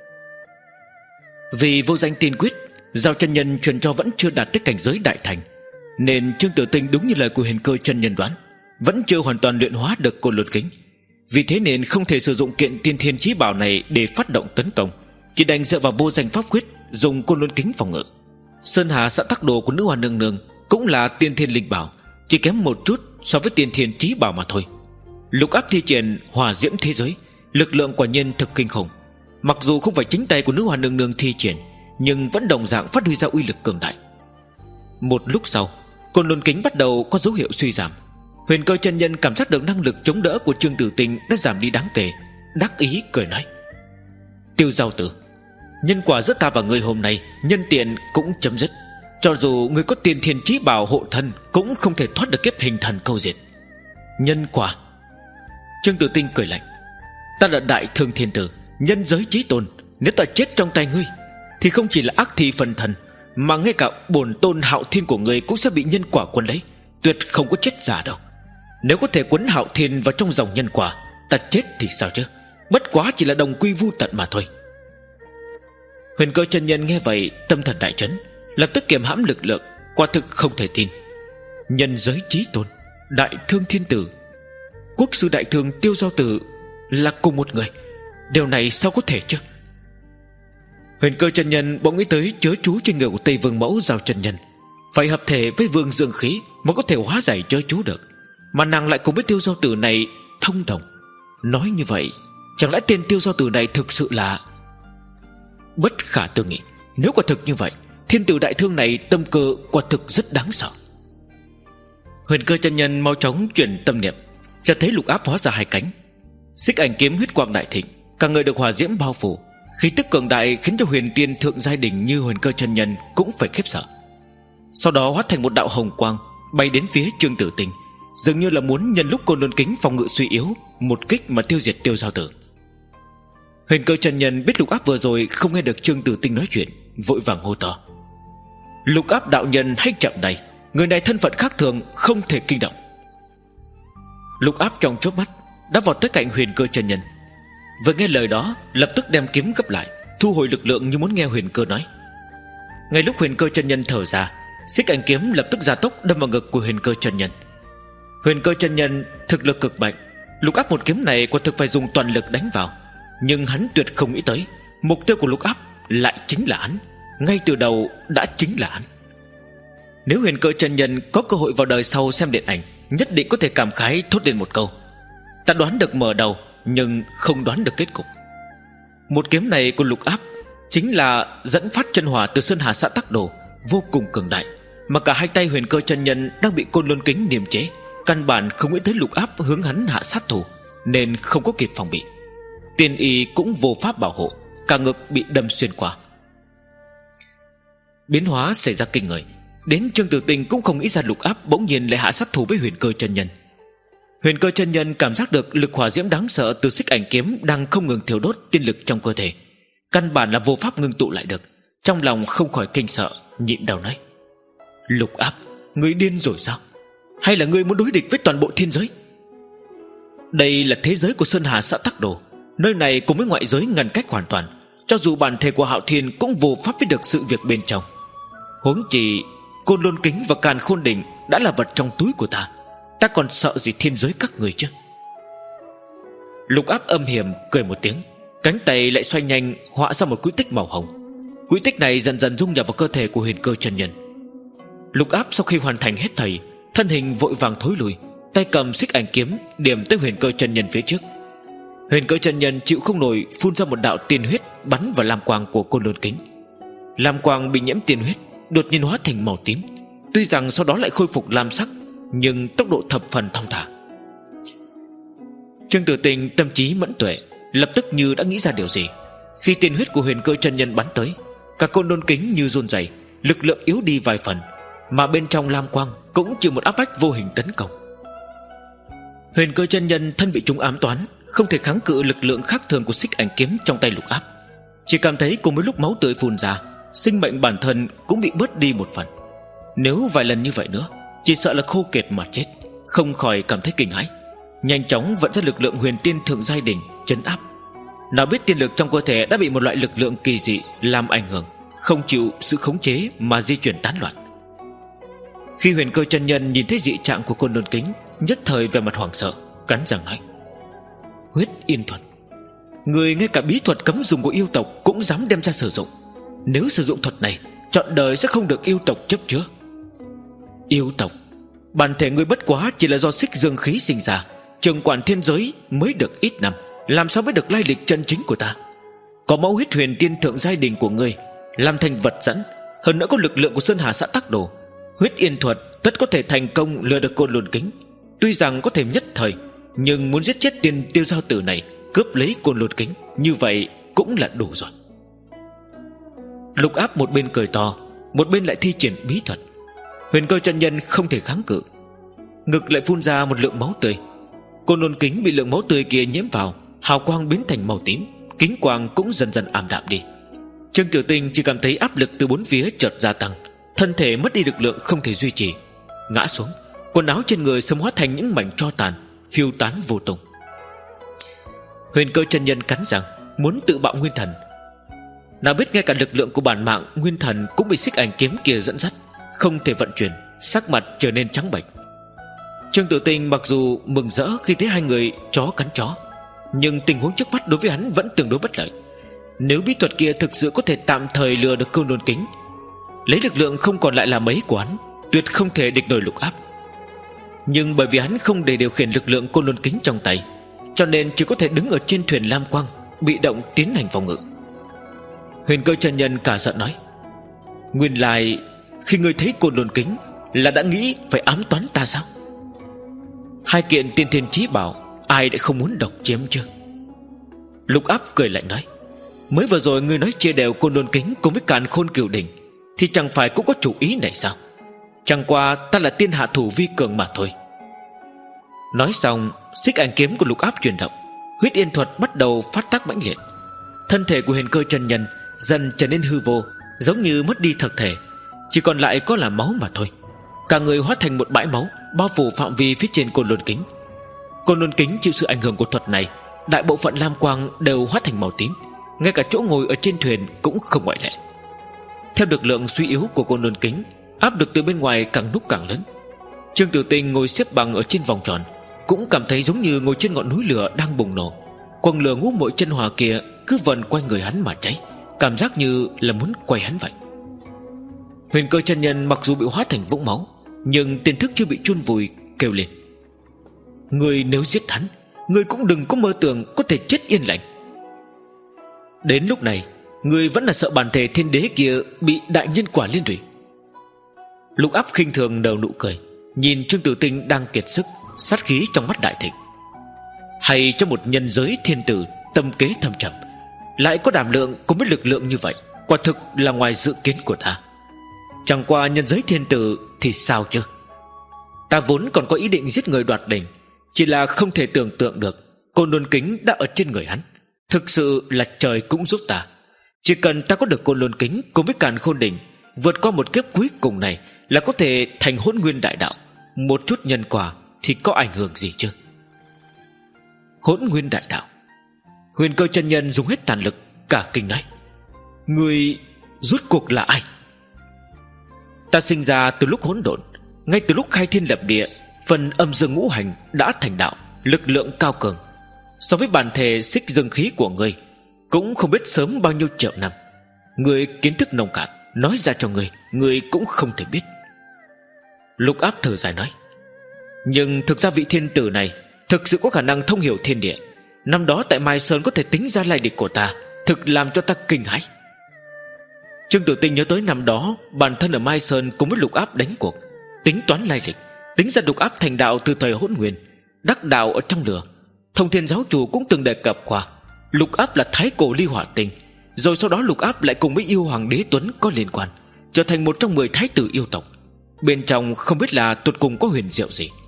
[SPEAKER 1] Vì vô danh tiên quyết Giao chân nhân truyền cho vẫn chưa đạt tới cảnh giới đại thành, nên Trương Tử Tinh đúng như lời của Huyền Cơ chân nhân đoán, vẫn chưa hoàn toàn luyện hóa được Côn Luân Kính. Vì thế nên không thể sử dụng kiện tiên thiên chí bảo này để phát động tấn công, chỉ đành dựa vào vô danh pháp quyết dùng Côn Luân Kính phòng ngự. Sơn Hà Xã Tắc Đồ của Nữ Hoa Nương Nương cũng là tiên thiên linh bảo, chỉ kém một chút so với tiên thiên chí bảo mà thôi. Lục áp thi triển hỏa diễm thế giới, lực lượng quả nhiên thực kinh khủng. Mặc dù không phải chính tay của Nữ Hoa Nương Nương thi triển, nhưng vẫn đồng dạng phát huy ra uy lực cường đại. Một lúc sau, Côn Luân Kính bắt đầu có dấu hiệu suy giảm. Huyền Cơ chân nhân cảm giác được năng lực chống đỡ của Trương Tử Tinh đã giảm đi đáng kể, đắc ý cười nói: Tiêu Giao Tử, nhân quả giữa ta và ngươi hôm nay nhân tiện cũng chấm dứt. Cho dù ngươi có tiên thiên chí bảo hộ thân, cũng không thể thoát được kiếp hình thần câu diệt. Nhân quả? Trương Tử Tinh cười lạnh: Ta là đại thương thiên tử, nhân giới chí tôn. Nếu ta chết trong tay ngươi thì không chỉ là ác thi phần thần, mà ngay cả bổn tôn Hạo Thiên của ngươi cũng sẽ bị nhân quả cuốn lấy, tuyệt không có chết giả đâu. Nếu có thể cuốn Hạo Thiên vào trong dòng nhân quả, ta chết thì sao chứ, bất quá chỉ là đồng quy vu tận mà thôi. Huyền Cơ chân nhân nghe vậy tâm thần đại chấn, lập tức kiềm hãm lực lượng, quả thực không thể tin. Nhân giới chí tôn, đại thương thiên tử, quốc sư đại thương Tiêu Giao Tử là cùng một người, điều này sao có thể chứ? Huyền Cơ chân nhân bỗng nghĩ tới chớ chú trên người của Tây Vương mẫu Giao chân nhân, phải hợp thể với vương dương khí mới có thể hóa giải chớ chú được, mà nàng lại cùng với Tiêu Giao Tử này thông đồng. Nói như vậy, chẳng lẽ tên Tiêu Giao Tử này thực sự là... Bất khả tư nghị. Nếu quả thực như vậy, thiên tử đại thương này tâm cơ quả thực rất đáng sợ. Huyền Cơ chân nhân mau chóng chuyển tâm niệm, chợt thấy lục áp hóa ra hai cánh, xích ảnh kiếm huyết quang đại thịnh, cả người được hỏa diễm bao phủ, khí tức cường đại khiến cho huyền tiên thượng giai đỉnh như Huyền Cơ chân nhân cũng phải khiếp sợ. Sau đó hóa thành một đạo hồng quang bay đến phía Trương Tử Tinh, dường như là muốn nhân lúc Côn Luân Kính phòng ngự suy yếu, một kích mà tiêu diệt Tiêu Giao Tử. Huyền Cơ chân nhân biết lục áp vừa rồi không nghe được Trương Tử Tinh nói chuyện, vội vàng hô to: Lục áp đạo nhân hay chậm đây, người này thân phận khác thường, không thể kinh động. Lục áp trong chớp mắt đã vọt tới cạnh Huyền Cơ chân nhân, vừa nghe lời đó lập tức đem kiếm gấp lại, thu hồi lực lượng như muốn nghe Huyền Cơ nói. Ngay lúc Huyền Cơ chân nhân thở ra, xích ảnh kiếm lập tức gia tốc đâm vào ngực của Huyền Cơ chân nhân. Huyền Cơ chân nhân thực lực cực mạnh, lục áp một kiếm này quả thực phải dùng toàn lực đánh vào, nhưng hắn tuyệt không nghĩ tới mục tiêu của lục áp lại chính là hắn, ngay từ đầu đã chính là hắn. Nếu Huyền Cơ chân nhân có cơ hội vào đời sau xem điện ảnh, nhất định có thể cảm khái thốt lên một câu: Ta đoán được mở đầu, nhưng không đoán được kết cục. Một kiếm này của lục áp chính là dẫn phát chân hỏa từ Sơn Hà Xã Tắc Đồ, vô cùng cường đại, mà cả hai tay Huyền Cơ chân nhân đang bị Côn Luân Kính niềm chế, căn bản không nghĩ tới lục áp hướng hắn hạ sát thủ, nên không có kịp phòng bị. Tiên y cũng vô pháp bảo hộ, cả ngực bị đâm xuyên qua. Biến hóa xảy ra kinh người, đến Trương Tử Tinh cũng không nghĩ ra lục áp bỗng nhiên lại hạ sát thủ với Huyền Cơ chân nhân. Huyền Cơ chân nhân cảm giác được lực hỏa diễm đáng sợ từ xích ảnh kiếm đang không ngừng thiêu đốt tiên lực trong cơ thể, căn bản là vô pháp ngưng tụ lại được, trong lòng không khỏi kinh sợ, nhịn đầu nói: Lục áp, ngươi điên rồi sao? Hay là ngươi muốn đối địch với toàn bộ thiên giới? Đây là thế giới của Sơn Hà Xã Tắc Đồ, nơi này cùng với ngoại giới ngăn cách hoàn toàn, cho dù bản thể của Hạo Thiên cũng vô pháp biết được sự việc bên trong. Huống chi Côn Luân Kính và Càn Khôn Đỉnh đã là vật trong túi của ta, ta còn sợ gì thiên giới các người chứ? Lục áp âm hiểm cười một tiếng, cánh tay lại xoay nhanh họa ra một quỹ tích màu hồng. Quỹ tích này dần dần dung nhập vào cơ thể của Huyền Cơ chân nhân. Lục áp sau khi hoàn thành hết thảy, thân hình vội vàng thối lùi, tay cầm xích ảnh kiếm điểm tới Huyền Cơ chân nhân phía trước. Huyền Cơ chân nhân chịu không nổi, phun ra một đạo tiên huyết bắn vào lam quang của Côn Luân Kính. Lam quang bị nhiễm tiên huyết đột nhiên hóa thành màu tím, tuy rằng sau đó lại khôi phục lam sắc, nhưng tốc độ thập phần thong thả. Trương Tử Tinh tâm trí mẫn tuệ, lập tức như đã nghĩ ra điều gì. Khi tiên huyết của Huyền Cơ chân nhân bắn tới, cả Côn Luân Kính như run rẩy, lực lượng yếu đi vài phần, mà bên trong lam quang cũng chịu một áp bách vô hình tấn công. Huyền Cơ chân nhân thân bị chúng ám toán, không thể kháng cự lực lượng khác thường của xích ảnh kiếm trong tay lục áp, chỉ cảm thấy cùng với lúc máu tươi phun ra, sinh mệnh bản thân cũng bị bớt đi một phần. Nếu vài lần như vậy nữa, chỉ sợ là khô kiệt mà chết, không khỏi cảm thấy kinh hãi, nhanh chóng vận ra lực lượng huyền tiên thượng giai đỉnh trấn áp. Nào biết tiên lực trong cơ thể đã bị một loại lực lượng kỳ dị làm ảnh hưởng, không chịu sự khống chế mà di chuyển tán loạn. Khi Huyền Cơ chân nhân nhìn thấy dị trạng của Côn Lôn Kính, nhất thời về mặt hoảng sợ, cắn răng nói: Huyết Yên Thuật, người ngay cả bí thuật cấm dùng của yêu tộc cũng dám đem ra sử dụng. Nếu sử dụng thuật này, trọn đời sẽ không được yêu tộc chấp chứa. Yêu tộc? Bản thể người bất quá chỉ là do xích dương khí sinh ra, trường quản thiên giới mới được ít năm, làm sao biết được lai lịch chân chính của ta? Có máu huyết huyền tiên thượng giai đình của ngươi làm thành vật dẫn, hơn nữa có lực lượng của Sơn Hà xã Tắc Đồ, Huyết Yên Thuật tất có thể thành công lừa được Côn Lôn Kính. Tuy rằng có thể nhất thời, nhưng muốn giết chết tiên tiêu giao tử này, cướp lấy Côn Lôn Kính, như vậy cũng là đủ rồi. Lục Áp một bên cười to, một bên lại thi triển bí thuật. Huyền Cơ chân nhân không thể kháng cự, ngực lại phun ra một lượng máu tươi. Côn Lôn Kính bị lượng máu tươi kia nhiễm vào, hào quang biến thành màu tím, kính quang cũng dần dần ảm đạm đi. Trương Tiểu Tinh chỉ cảm thấy áp lực từ bốn phía chợt gia tăng, thân thể mất đi lực lượng không thể duy trì, ngã xuống, quần áo trên người sớm hóa thành những mảnh tro tàn, phiêu tán vô tung. Huyền Cơ chân nhân cắn răng muốn tự bạo nguyên thần, nào biết ngay cả lực lượng của bản mạng nguyên thần cũng bị xích ảnh kiếm kia dẫn dắt, không thể vận chuyển, sắc mặt trở nên trắng bệch. Trương Tiểu Tinh mặc dù mừng rỡ khi thấy hai người chó cắn chó, nhưng tình huống trước mắt đối với hắn vẫn tương đối bất lợi. Nếu bí thuật kia thực sự có thể tạm thời lừa được Côn Lôn Kính, lấy lực lượng không còn lại là mấy của hắn, tuyệt không thể địch nổi Lục Áp. Nhưng bởi vì hắn không để điều khiển lực lượng Côn Lôn Kính trong tay, cho nên chỉ có thể đứng ở trên thuyền lam quang, bị động tiến hành phòng ngự. Huyền Cơ chân nhân cả giận nói: Nguyên lai khi ngươi thấy Côn Lôn Kính là đã nghĩ phải ám toán ta sao? Hai kiện tiên thiên chí bảo, ai đã không muốn độc chiếm chứ? Lục Áp cười lạnh nói: Mới vừa rồi ngươi nói chia đều Côn Lôn Kính cùng với Càn Khôn Cửu Đỉnh, thì chẳng phải cũng có chủ ý này sao? Chẳng qua ta là tiên hạ thủ vi cường mà thôi. Nói xong, xích ảnh kiếm của Lục Áp chuyển động, Huyết Yên Thuật bắt đầu phát tác mãnh liệt. Thân thể của Huyền Cơ chân nhân dần trở nên hư vô, giống như mất đi thực thể, chỉ còn lại có là máu mà thôi. Cả người hóa thành một bãi máu, bao phủ phạm vi phía trên Côn Lôn Kính. Côn Lôn Kính chịu sự ảnh hưởng của thuật này, đại bộ phận lam quang đều hóa thành màu tím, ngay cả chỗ ngồi ở trên thuyền cũng không ngoại lệ. Theo lực lượng suy yếu của Côn Lôn Kính, áp lực từ bên ngoài càng lúc càng lớn. Trương Tiểu Tinh ngồi xếp bằng ở trên vòng tròn, cũng cảm thấy giống như ngồi trên ngọn núi lửa đang bùng nổ. Quầng lửa ngũ muội chân hỏa kia cứ vần quanh người hắn mà cháy, cảm giác như là muốn quay hắn vậy. Huyền Cơ chân nhân mặc dù bị hóa thành vũng máu, nhưng tiền thức chưa bị chôn vùi, kêu lên: Người nếu giết hắn, người cũng đừng có mơ tưởng có thể chết yên lành. Đến lúc này, người vẫn là sợ bản thể thiên đế kia bị đại nhân quả liên lụy. Lục Áp khinh thường nở nụ cười, nhìn Trương Tiểu Tinh đang kiệt sức, sát khí trong mắt đại thịnh. Hay cho một nhân giới thiên tử tâm kế thâm trầm, lại có đảm lượng cùng với lực lượng như vậy, quả thực là ngoài dự kiến của ta. Chẳng qua nhân giới thiên tử thì sao chứ? Ta vốn còn có ý định giết người đoạt đỉnh, chỉ là không thể tưởng tượng được Côn Lôn Kính đã ở trên người hắn. Thực sự là trời cũng giúp ta. Chỉ cần ta có được Côn Lôn Kính cùng với Càn Khôn Đỉnh, vượt qua một kiếp cuối cùng này là có thể thành Hỗn Nguyên đại đạo. Một chút nhân quả thì có ảnh hưởng gì chứ? Hỗn Nguyên đại đạo. Huyền Cơ chân nhân dùng hết tàn lực, cả kinh nói: Người rốt cuộc là ai? Ta sinh ra từ lúc hỗn độn, ngay từ lúc khai thiên lập địa, phần âm dương ngũ hành đã thành đạo, lực lượng cao cường. So với bản thể xích dương khí của ngươi, cũng không biết sớm bao nhiêu triệu năm. Ngươi kiến thức nông cạn, nói ra cho ngươi, ngươi cũng không thể biết. Lục Áp thở dài nói: Nhưng thực ra vị thiên tử này thực sự có khả năng thông hiểu thiên địa. Năm đó tại Mai Sơn có thể tính ra lai lịch của ta, thực làm cho ta kinh hãi. Trương Tiểu Tinh nhớ tới năm đó bản thân ở Mai Sơn cùng với Lục Áp đánh cuộc, tính toán lai lịch, tính ra Lục Áp thành đạo từ thời Hỗn Nguyên, đắc đạo ở trong lửa. Thông Thiên giáo chủ cũng từng đề cập qua Lục Áp là thái cổ ly hỏa tinh, rồi sau đó Lục Áp lại cùng với yêu hoàng đế Tuấn có liên quan, trở thành một trong mười thái tử yêu tộc. Bên trong không biết là tột cùng có huyền diệu gì.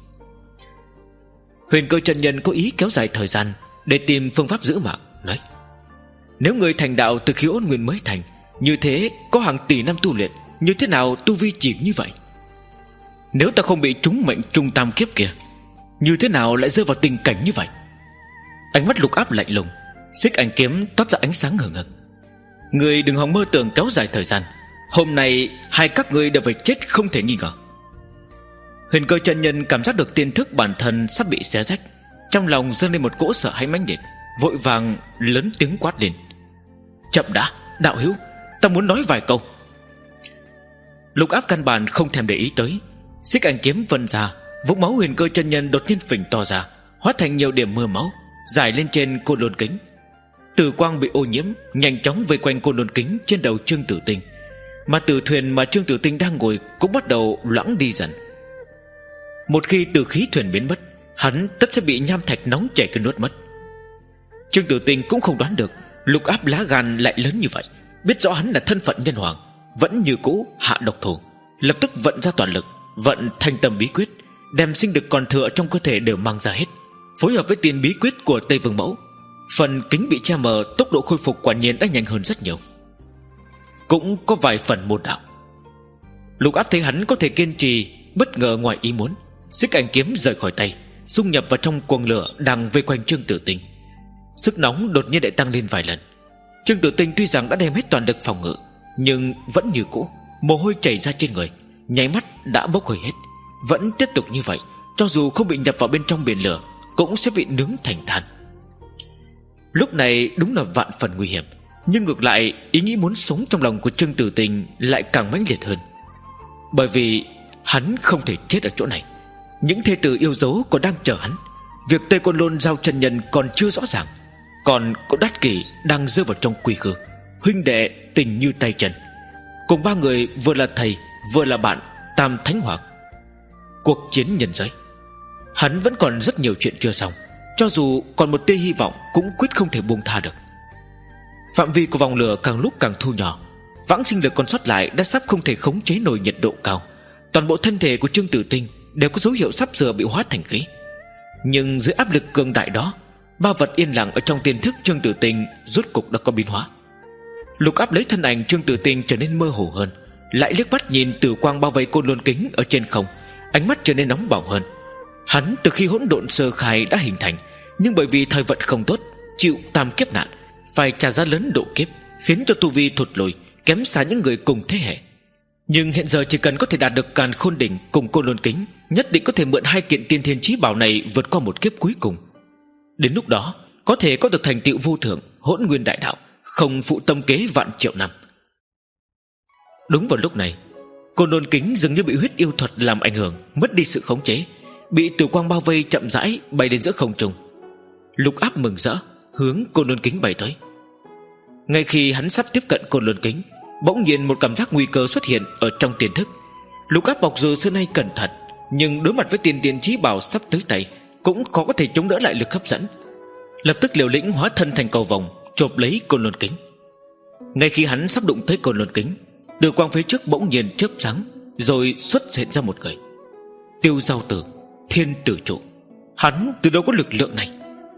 [SPEAKER 1] Huyền Cơ chân nhân có ý kéo dài thời gian để tìm phương pháp giữ mạng, nói: Nếu người thành đạo từ khi Hỗn Nguyên mới thành, như thế có hàng tỷ năm tu luyện, như thế nào tu vi chỉ như vậy? Nếu ta không bị trúng mệnh trung tam kiếp kia, như thế nào lại rơi vào tình cảnh như vậy? Ánh mắt Lục Áp lạnh lùng, xích ảnh kiếm toát ra ánh sáng hừng hực. Người đừng hòng mơ tưởng kéo dài thời gian. Hôm nay hai các ngươi đều phải chết không thể nghi ngờ. Huyền Cơ chân nhân cảm giác được tiên thức bản thân sắp bị xé rách, trong lòng dâng lên một cỗ sợ hãi mãnh liệt, vội vàng lớn tiếng quát lên: chậm đã, đạo hữu, ta muốn nói vài câu. Lục Áp căn bản không thèm để ý tới. Xích ảnh kiếm vân ra, vũng máu Huyền Cơ chân nhân đột nhiên phình to ra, hóa thành nhiều điểm mưa máu rải lên trên côn lôn kính. Tử quang bị ô nhiễm nhanh chóng vây quanh côn lôn kính trên đầu Trương Tử Tinh, mà tử thuyền mà Trương Tử Tinh đang ngồi cũng bắt đầu loãng đi dần. Một khi tử khí thuyền biến mất, hắn tất sẽ bị nham thạch nóng chảy cơn nuốt mất. Trương Tử Tinh cũng không đoán được Lục Áp lá gan lại lớn như vậy, biết rõ hắn là thân phận nhân hoàng, vẫn như cũ hạ độc thủ, lập tức vận ra toàn lực, vận thanh tâm bí quyết, đem sinh lực còn thừa trong cơ thể đều mang ra hết, phối hợp với tiền bí quyết của Tây Vương Mẫu. Phần kính bị che mờ, tốc độ khôi phục quả nhiên đã nhanh hơn rất nhiều, cũng có vài phần môn đạo. Lục Áp thấy hắn có thể kiên trì, bất ngờ ngoài ý muốn, xích ảnh kiếm rời khỏi tay, xung nhập vào trong cuồng lửa đang vây quanh Trương Tử Tinh. Sức nóng đột nhiên lại tăng lên vài lần. Trương Tử Tinh tuy rằng đã đem hết toàn lực phòng ngự, nhưng vẫn như cũ, mồ hôi chảy ra trên người, nháy mắt đã bốc hơi hết. Vẫn tiếp tục như vậy, cho dù không bị nhập vào bên trong biển lửa, cũng sẽ bị nướng thành than. Lúc này đúng là vạn phần nguy hiểm, nhưng ngược lại ý nghĩ muốn sống trong lòng của Trương Tử Tinh lại càng mãnh liệt hơn. Bởi vì hắn không thể chết ở chỗ này. Những thê tử yêu dấu còn đang chờ hắn. Việc Tây Côn Lôn giao chân nhân còn chưa rõ ràng, còn có Đát Kỷ đang rơi vào trong quy khư, huynh đệ tình như tay chân, cùng ba người vừa là thầy vừa là bạn, tam thánh hoàng. Cuộc chiến nhân giới, hắn vẫn còn rất nhiều chuyện chưa xong. Cho dù còn một tia hy vọng cũng quyết không thể buông tha được. Phạm vi của vòng lửa càng lúc càng thu nhỏ, vãng sinh lực còn sót lại đã sắp không thể khống chế nổi nhiệt độ cao. Toàn bộ thân thể của Trương Tử Tinh đều có dấu hiệu sắp sửa bị hóa thành khí. Nhưng dưới áp lực cường đại đó, ba vật yên lặng ở trong tiềm thức Trương Tử Tinh rốt cục đã có biến hóa. Lục Áp lấy thân ảnh Trương Tử Tinh trở nên mơ hồ hơn, lại liếc mắt nhìn tử quang bao vây côn lôn kính ở trên không, ánh mắt trở nên nóng bỏng hơn. Hắn từ khi hỗn độn sơ khai đã hình thành, nhưng bởi vì thời vận không tốt, chịu tam kiếp nạn, phải trả giá lớn độ kiếp, khiến cho tu vi thụt lùi, kém xa những người cùng thế hệ. Nhưng hiện giờ chỉ cần có thể đạt được Càn Khôn Đỉnh cùng côn lôn kính, nhất định có thể mượn hai kiện tiên thiên chí bảo này vượt qua một kiếp cuối cùng. Đến lúc đó có thể có được thành tựu vô thượng hỗn nguyên đại đạo, không phụ tâm kế vạn triệu năm. Đúng vào lúc này, côn lôn kính dường như bị huyết yêu thuật làm ảnh hưởng, mất đi sự khống chế, bị tử quang bao vây, chậm rãi bay đến giữa không trung. Lục Áp mừng rỡ hướng côn lôn kính bay tới. Ngay khi hắn sắp tiếp cận côn lôn kính, bỗng nhiên một cảm giác nguy cơ xuất hiện ở trong tiềm thức. Lục Áp mặc dù xưa nay cẩn thận, nhưng đối mặt với tiền tiền chí bảo sắp tới tay, cũng khó có thể chống đỡ lại lực hấp dẫn. Lập tức liều lĩnh hóa thân thành cầu vồng, chộp lấy côn lôn kính. Ngay khi hắn sắp đụng tới côn lôn kính, từ quang phía trước bỗng nhiên chớp sáng, rồi xuất hiện ra một người. Tiêu Giao Tử, Thiên Tử Trụ. Hắn từ đâu có lực lượng này?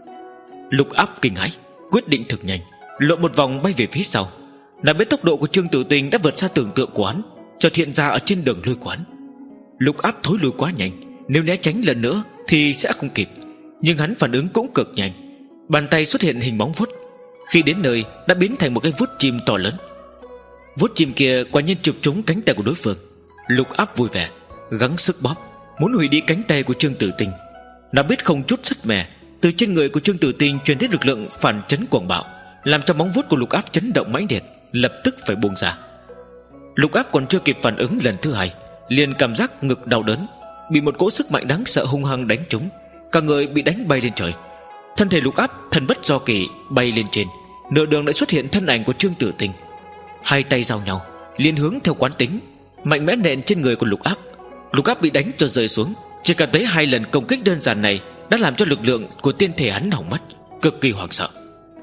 [SPEAKER 1] Lục Áp kinh hãi, quyết định thực nhanh, lộn một vòng bay về phía sau. Là biết tốc độ của Trương Tử Tinh đã vượt xa tưởng tượng của hắn, chợt hiện ra ở trên đường lui quán. Lục Áp thối lui quá nhanh, nếu né tránh lần nữa thì sẽ không kịp. Nhưng hắn phản ứng cũng cực nhanh, bàn tay xuất hiện hình bóng vuốt. Khi đến nơi đã biến thành một cái vuốt chim to lớn. Vuốt chim kia quả nhiên chụp trúng cánh tay của đối phương. Lục Áp vui vẻ, gắng sức bóp, muốn hủy đi cánh tay của Trương Tử Tinh. Nào biết không chút sức mẻ, từ trên người của Trương Tử Tinh truyền đến lực lượng phản chấn cuồng bạo, làm cho móng vuốt của Lục Áp chấn động mãnh liệt, lập tức phải buông ra. Lục Áp còn chưa kịp phản ứng lần thứ hai, liền cảm giác ngực đau đớn, bị một cỗ sức mạnh đáng sợ hung hăng đánh trúng, cả người bị đánh bay lên trời. Thân thể Lục Áp thần bất do kỳ bay lên trên, nửa đường lại xuất hiện thân ảnh của Trương Tử Tinh. Hai tay giao nhau, liền hướng theo quán tính, mạnh mẽ nện trên người của Lục Áp. Lục Áp bị đánh cho rơi xuống. Chỉ cần tới hai lần công kích đơn giản này đã làm cho lực lượng của tiên thể hắn hỏng mất, cực kỳ hoảng sợ.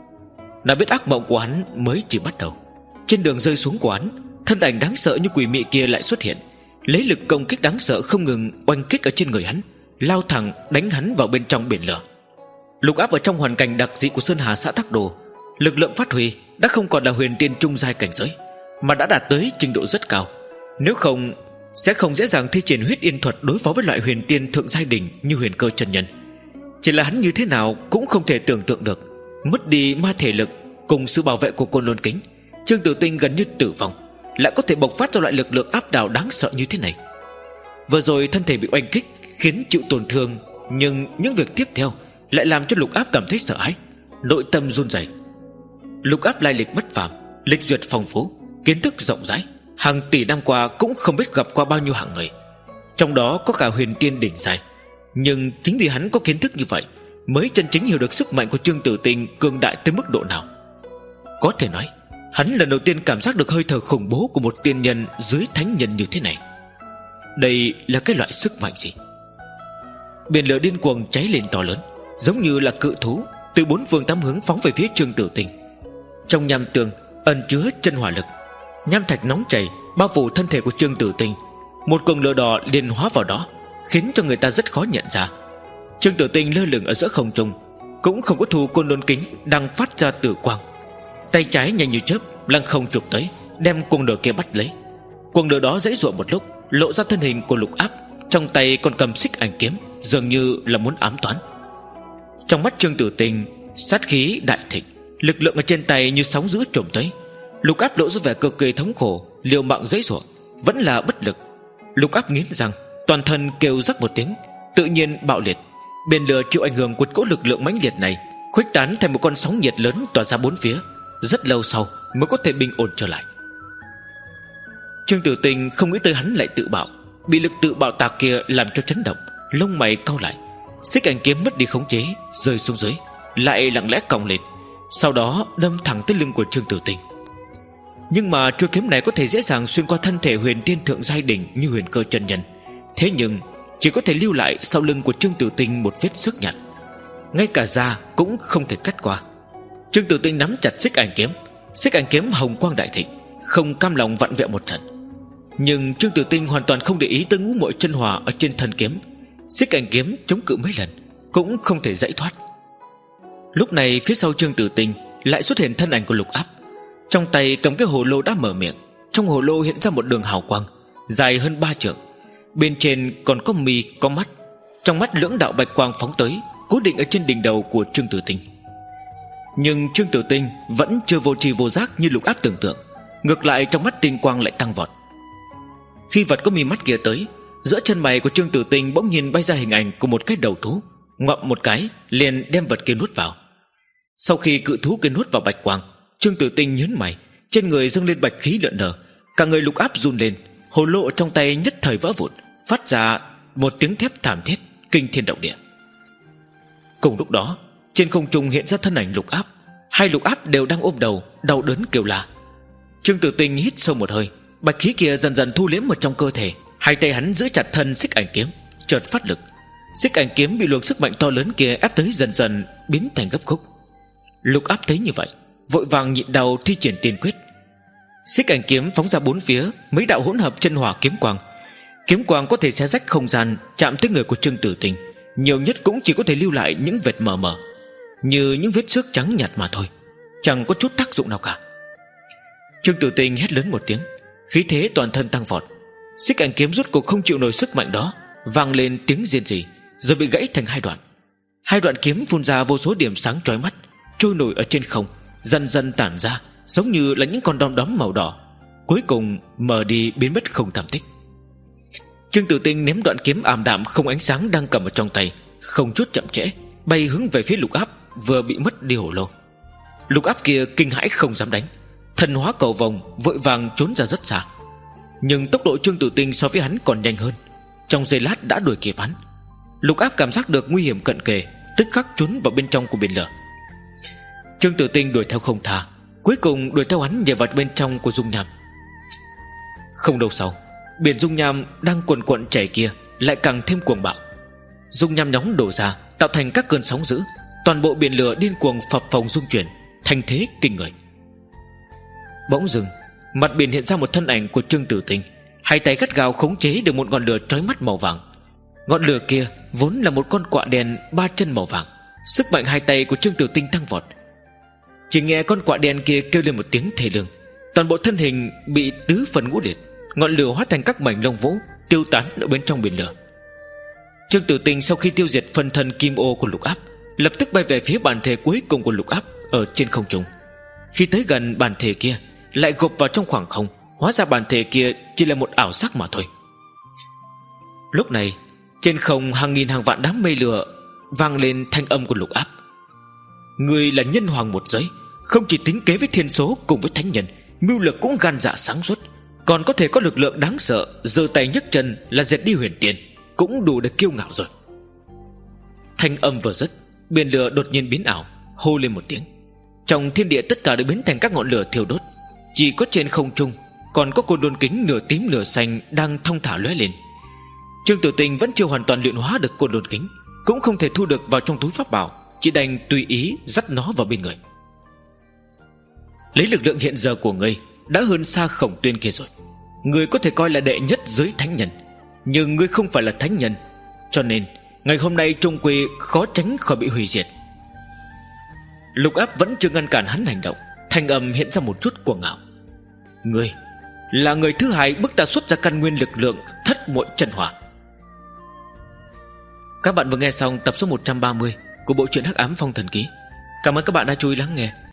[SPEAKER 1] Đã biết ác mộng của hắn mới chỉ bắt đầu. Trên đường rơi xuống của hắn, thân ảnh đáng sợ như quỷ mị kia lại xuất hiện, lấy lực công kích đáng sợ không ngừng oanh kích ở trên người hắn, lao thẳng đánh hắn vào bên trong biển lửa. Lục Áp ở trong hoàn cảnh đặc dị của Sơn Hà xã Tắc Đồ, lực lượng phát huy đã không còn là huyền tiên trung giai cảnh giới, mà đã đạt tới trình độ rất cao. Nếu không sẽ không dễ dàng thi triển huyết yên thuật đối phó với loại huyền tiên thượng giai đỉnh như Huyền Cơ chân nhân. Chỉ là hắn như thế nào cũng không thể tưởng tượng được, Mất đi ma thể lực cùng sự bảo vệ của Côn Lôn Kính, Trương Tử Tinh gần như tử vong, lại có thể bộc phát ra loại lực lượng áp đảo đáng sợ như thế này. Vừa rồi thân thể bị oanh kích khiến chịu tổn thương, nhưng những việc tiếp theo lại làm cho Lục Áp cảm thấy sợ hãi, nội tâm run rẩy. Lục Áp lai lịch bất phàm, lịch duyệt phong phú, kiến thức rộng rãi, hàng tỷ năm qua cũng không biết gặp qua bao nhiêu hạng người, trong đó có cả huyền tiên đỉnh giai. Nhưng chính vì hắn có kiến thức như vậy, mới chân chính hiểu được sức mạnh của Trương Tử Tinh cường đại tới mức độ nào. Có thể nói, hắn lần đầu tiên cảm giác được hơi thở khủng bố của một tiên nhân dưới thánh nhân như thế này. Đây là cái loại sức mạnh gì? Biển lửa điên cuồng cháy lên to lớn, giống như là cự thú từ bốn phương tám hướng phóng về phía Trương Tử Tinh. Trong nham tường ẩn chứa chân hỏa lực, nham thạch nóng chảy bao phủ thân thể của Trương Tử Tinh. Một cuồng lửa đỏ liền hóa vào đó, khiến cho người ta rất khó nhận ra. Trương Tử Tinh lơ lửng ở giữa không trung, cũng không có thu Côn Lôn Kính đang phát ra tử quang. Tay trái nhanh như chớp lăng không chụp tới, đem cuồng lửa kia bắt lấy. Cuồng lửa đó giãy giụa một lúc, lộ ra thân hình của Lục Áp, trong tay còn cầm xích ảnh kiếm, dường như là muốn ám toán. Trong mắt Trương Tử Tinh sát khí đại thịnh, lực lượng ở trên tay như sóng dữ trồm tới. Lục Áp lộ ra vẻ cực kỳ thống khổ, liều mạng giãy giụa, vẫn là bất lực. Lục Áp nghiến răng, toàn thân kêu rắc một tiếng, tự nhiên bạo liệt. Biển lửa chịu ảnh hưởng của cỗ lực lượng mãnh liệt này, khuếch tán thành một con sóng nhiệt lớn tỏa ra bốn phía. Rất lâu sau mới có thể bình ổn trở lại. Trương Tử Tinh không nghĩ tới hắn lại tự bạo, bị lực tự bạo tạc kia làm cho chấn động, lông mày cau lại. Xích ảnh kiếm mất đi khống chế, rơi xuống dưới, lại lặng lẽ cong lên, sau đó đâm thẳng tới lưng của Trương Tử Tinh. Nhưng mà chuôi kiếm này có thể dễ dàng xuyên qua thân thể huyền tiên thượng giai đỉnh như Huyền Cơ chân nhân, thế nhưng chỉ có thể lưu lại sau lưng của Trương Tử Tinh một vết xước nhạt, ngay cả da cũng không thể cắt qua. Trương Tử Tinh nắm chặt xích ảnh kiếm, xích ảnh kiếm hồng quang đại thịnh, không cam lòng vặn vẹo một trận. Nhưng Trương Tử Tinh hoàn toàn không để ý tới ngũ muội chân hỏa ở trên thân kiếm. Xích ảnh kiếm chống cự mấy lần cũng không thể giải thoát. Lúc này phía sau Trương Tử Tinh lại xuất hiện thân ảnh của Lục Áp, trong tay cầm cái hồ lô đã mở miệng. Trong hồ lô hiện ra một đường hào quang dài hơn ba trượng, bên trên còn có mi có mắt. Trong mắt lưỡng đạo bạch quang phóng tới, cố định ở trên đỉnh đầu của Trương Tử Tinh. Nhưng Trương Tử Tinh vẫn chưa vô tri vô giác như Lục Áp tưởng tượng, ngược lại trong mắt tinh quang lại tăng vọt. Khi vật có mi mắt kia tới, giữa chân mày của Trương Tử Tinh bỗng nhiên bay ra hình ảnh của một cái đầu thú, ngậm một cái liền đem vật kia nuốt vào. Sau khi cự thú kia nuốt vào bạch quang, Trương Tử Tinh nhướng mày, trên người dâng lên bạch khí lượn lờ, cả người Lục Áp run lên, hồ lô trong tay nhất thời vỡ vụn, phát ra một tiếng thép thảm thiết kinh thiên động địa. Cùng lúc đó, trên không trung hiện ra thân ảnh Lục Áp, hai Lục Áp đều đang ôm đầu, đau đớn kêu la. Trương Tử Tinh hít sâu một hơi, bạch khí kia dần dần thu liếm vào trong cơ thể, hai tay hắn giữ chặt thân xích ảnh kiếm, chợt phát lực. Xích ảnh kiếm bị luồng sức mạnh to lớn kia ép tới dần dần biến thành gấp khúc. Lục Áp thấy như vậy, vội vàng nhịn đau thi triển tiên quyết. Xích ảnh kiếm phóng ra bốn phía mấy đạo hỗn hợp chân hỏa kiếm quang. Kiếm quang có thể xé rách không gian, chạm tới người của Trương Tử Tinh, nhiều nhất cũng chỉ có thể lưu lại những vệt mờ mờ, như những vết xước trắng nhạt mà thôi, chẳng có chút tác dụng nào cả. Trương Tử Tinh hét lớn một tiếng, khí thế toàn thân tăng vọt. Xích ảnh kiếm rốt cuộc không chịu nổi sức mạnh đó, vang lên tiếng rên rỉ, rồi bị gãy thành hai đoạn. Hai đoạn kiếm phun ra vô số điểm sáng chói mắt, trôi nổi ở trên không, dần dần tản ra, giống như là những con đom đóm màu đỏ, cuối cùng mờ đi biến mất không tăm tích. Trương Tử Tinh ném đoạn kiếm ảm đạm không ánh sáng đang cầm ở trong tay, không chút chậm trễ bay hướng về phía Lục Áp vừa bị mất đi hồ lô. Lục Áp kia kinh hãi không dám đánh, thần hóa cầu vồng vội vàng trốn ra rất xa. Nhưng tốc độ Trương Tử Tinh so với hắn còn nhanh hơn, trong giây lát đã đuổi kịp hắn. Lục Áp cảm giác được nguy hiểm cận kề, tức khắc trốn vào bên trong của biển lửa. Trương Tử Tinh đuổi theo không tha, cuối cùng đuổi theo hắn nhảy vào bên trong của dung nham. Không lâu sau, biển dung nham đang cuồn cuộn chảy kia lại càng thêm cuồng bạo. Dung nham nóng đổ ra, tạo thành các cơn sóng dữ, toàn bộ biển lửa điên cuồng phập phồng rung chuyển, thành thế kinh người. Bỗng dưng, mặt biển hiện ra một thân ảnh của Trương Tử Tinh, hai tay gắt gao khống chế được một ngọn lửa chói mắt màu vàng. Ngọn lửa kia vốn là một con quạ đen ba chân màu vàng. Sức mạnh hai tay của Trương Tử Tinh tăng vọt. Chỉ nghe con quạ đen kia kêu lên một tiếng thê lương, toàn bộ thân hình bị tứ phần ngũ liệt, ngọn lửa hóa thành các mảnh lông vũ, tiêu tán ở bên trong biển lửa. Trương Tử Tinh sau khi tiêu diệt phần thân kim ô của Lục Áp, lập tức bay về phía bản thể cuối cùng của Lục Áp ở trên không trung. Khi tới gần bản thể kia, lại gộp vào trong khoảng không. Hóa ra bản thể kia chỉ là một ảo giác mà thôi. Lúc này trên không hàng nghìn hàng vạn đám mây lửa vang lên thanh âm của Lục Áp. Người là nhân hoàng một giới, không chỉ tính kế với thiên số cùng với thánh nhân, mưu lược cũng gan dạ sáng suốt, còn có thể có lực lượng đáng sợ, giơ tay nhấc chân là diệt đi huyền tiên, cũng đủ để kiêu ngạo rồi. Thanh âm vừa dứt, biển lửa đột nhiên biến ảo, hô lên một tiếng. Trong thiên địa tất cả đều biến thành các ngọn lửa thiêu đốt. Chỉ có trên không trung còn có côn đôn kính nửa tím nửa xanh đang thong thả lóe lên. Trương Tiểu Tình vẫn chưa hoàn toàn luyện hóa được côn đôn kính, cũng không thể thu được vào trong túi pháp bảo, chỉ đành tùy ý dắt nó vào bên người. Lấy lực lượng hiện giờ của ngươi đã hơn xa Khổng Tuyên kia rồi. Ngươi có thể coi là đệ nhất giới thánh nhân, nhưng ngươi không phải là thánh nhân, cho nên ngày hôm nay trung quy khó tránh khỏi bị hủy diệt. Lục Áp vẫn chưa ngăn cản hắn hành động, thanh âm hiện ra một chút cuồng ngạo. Ngươi là người thứ hai bức ta xuất ra căn nguyên lực lượng thất muội chân hỏa. Các bạn vừa nghe xong tập số một trăm ba mươi của bộ truyện Hắc Ám Phong Thần Ký. Cảm ơn các bạn đã chú ý lắng nghe.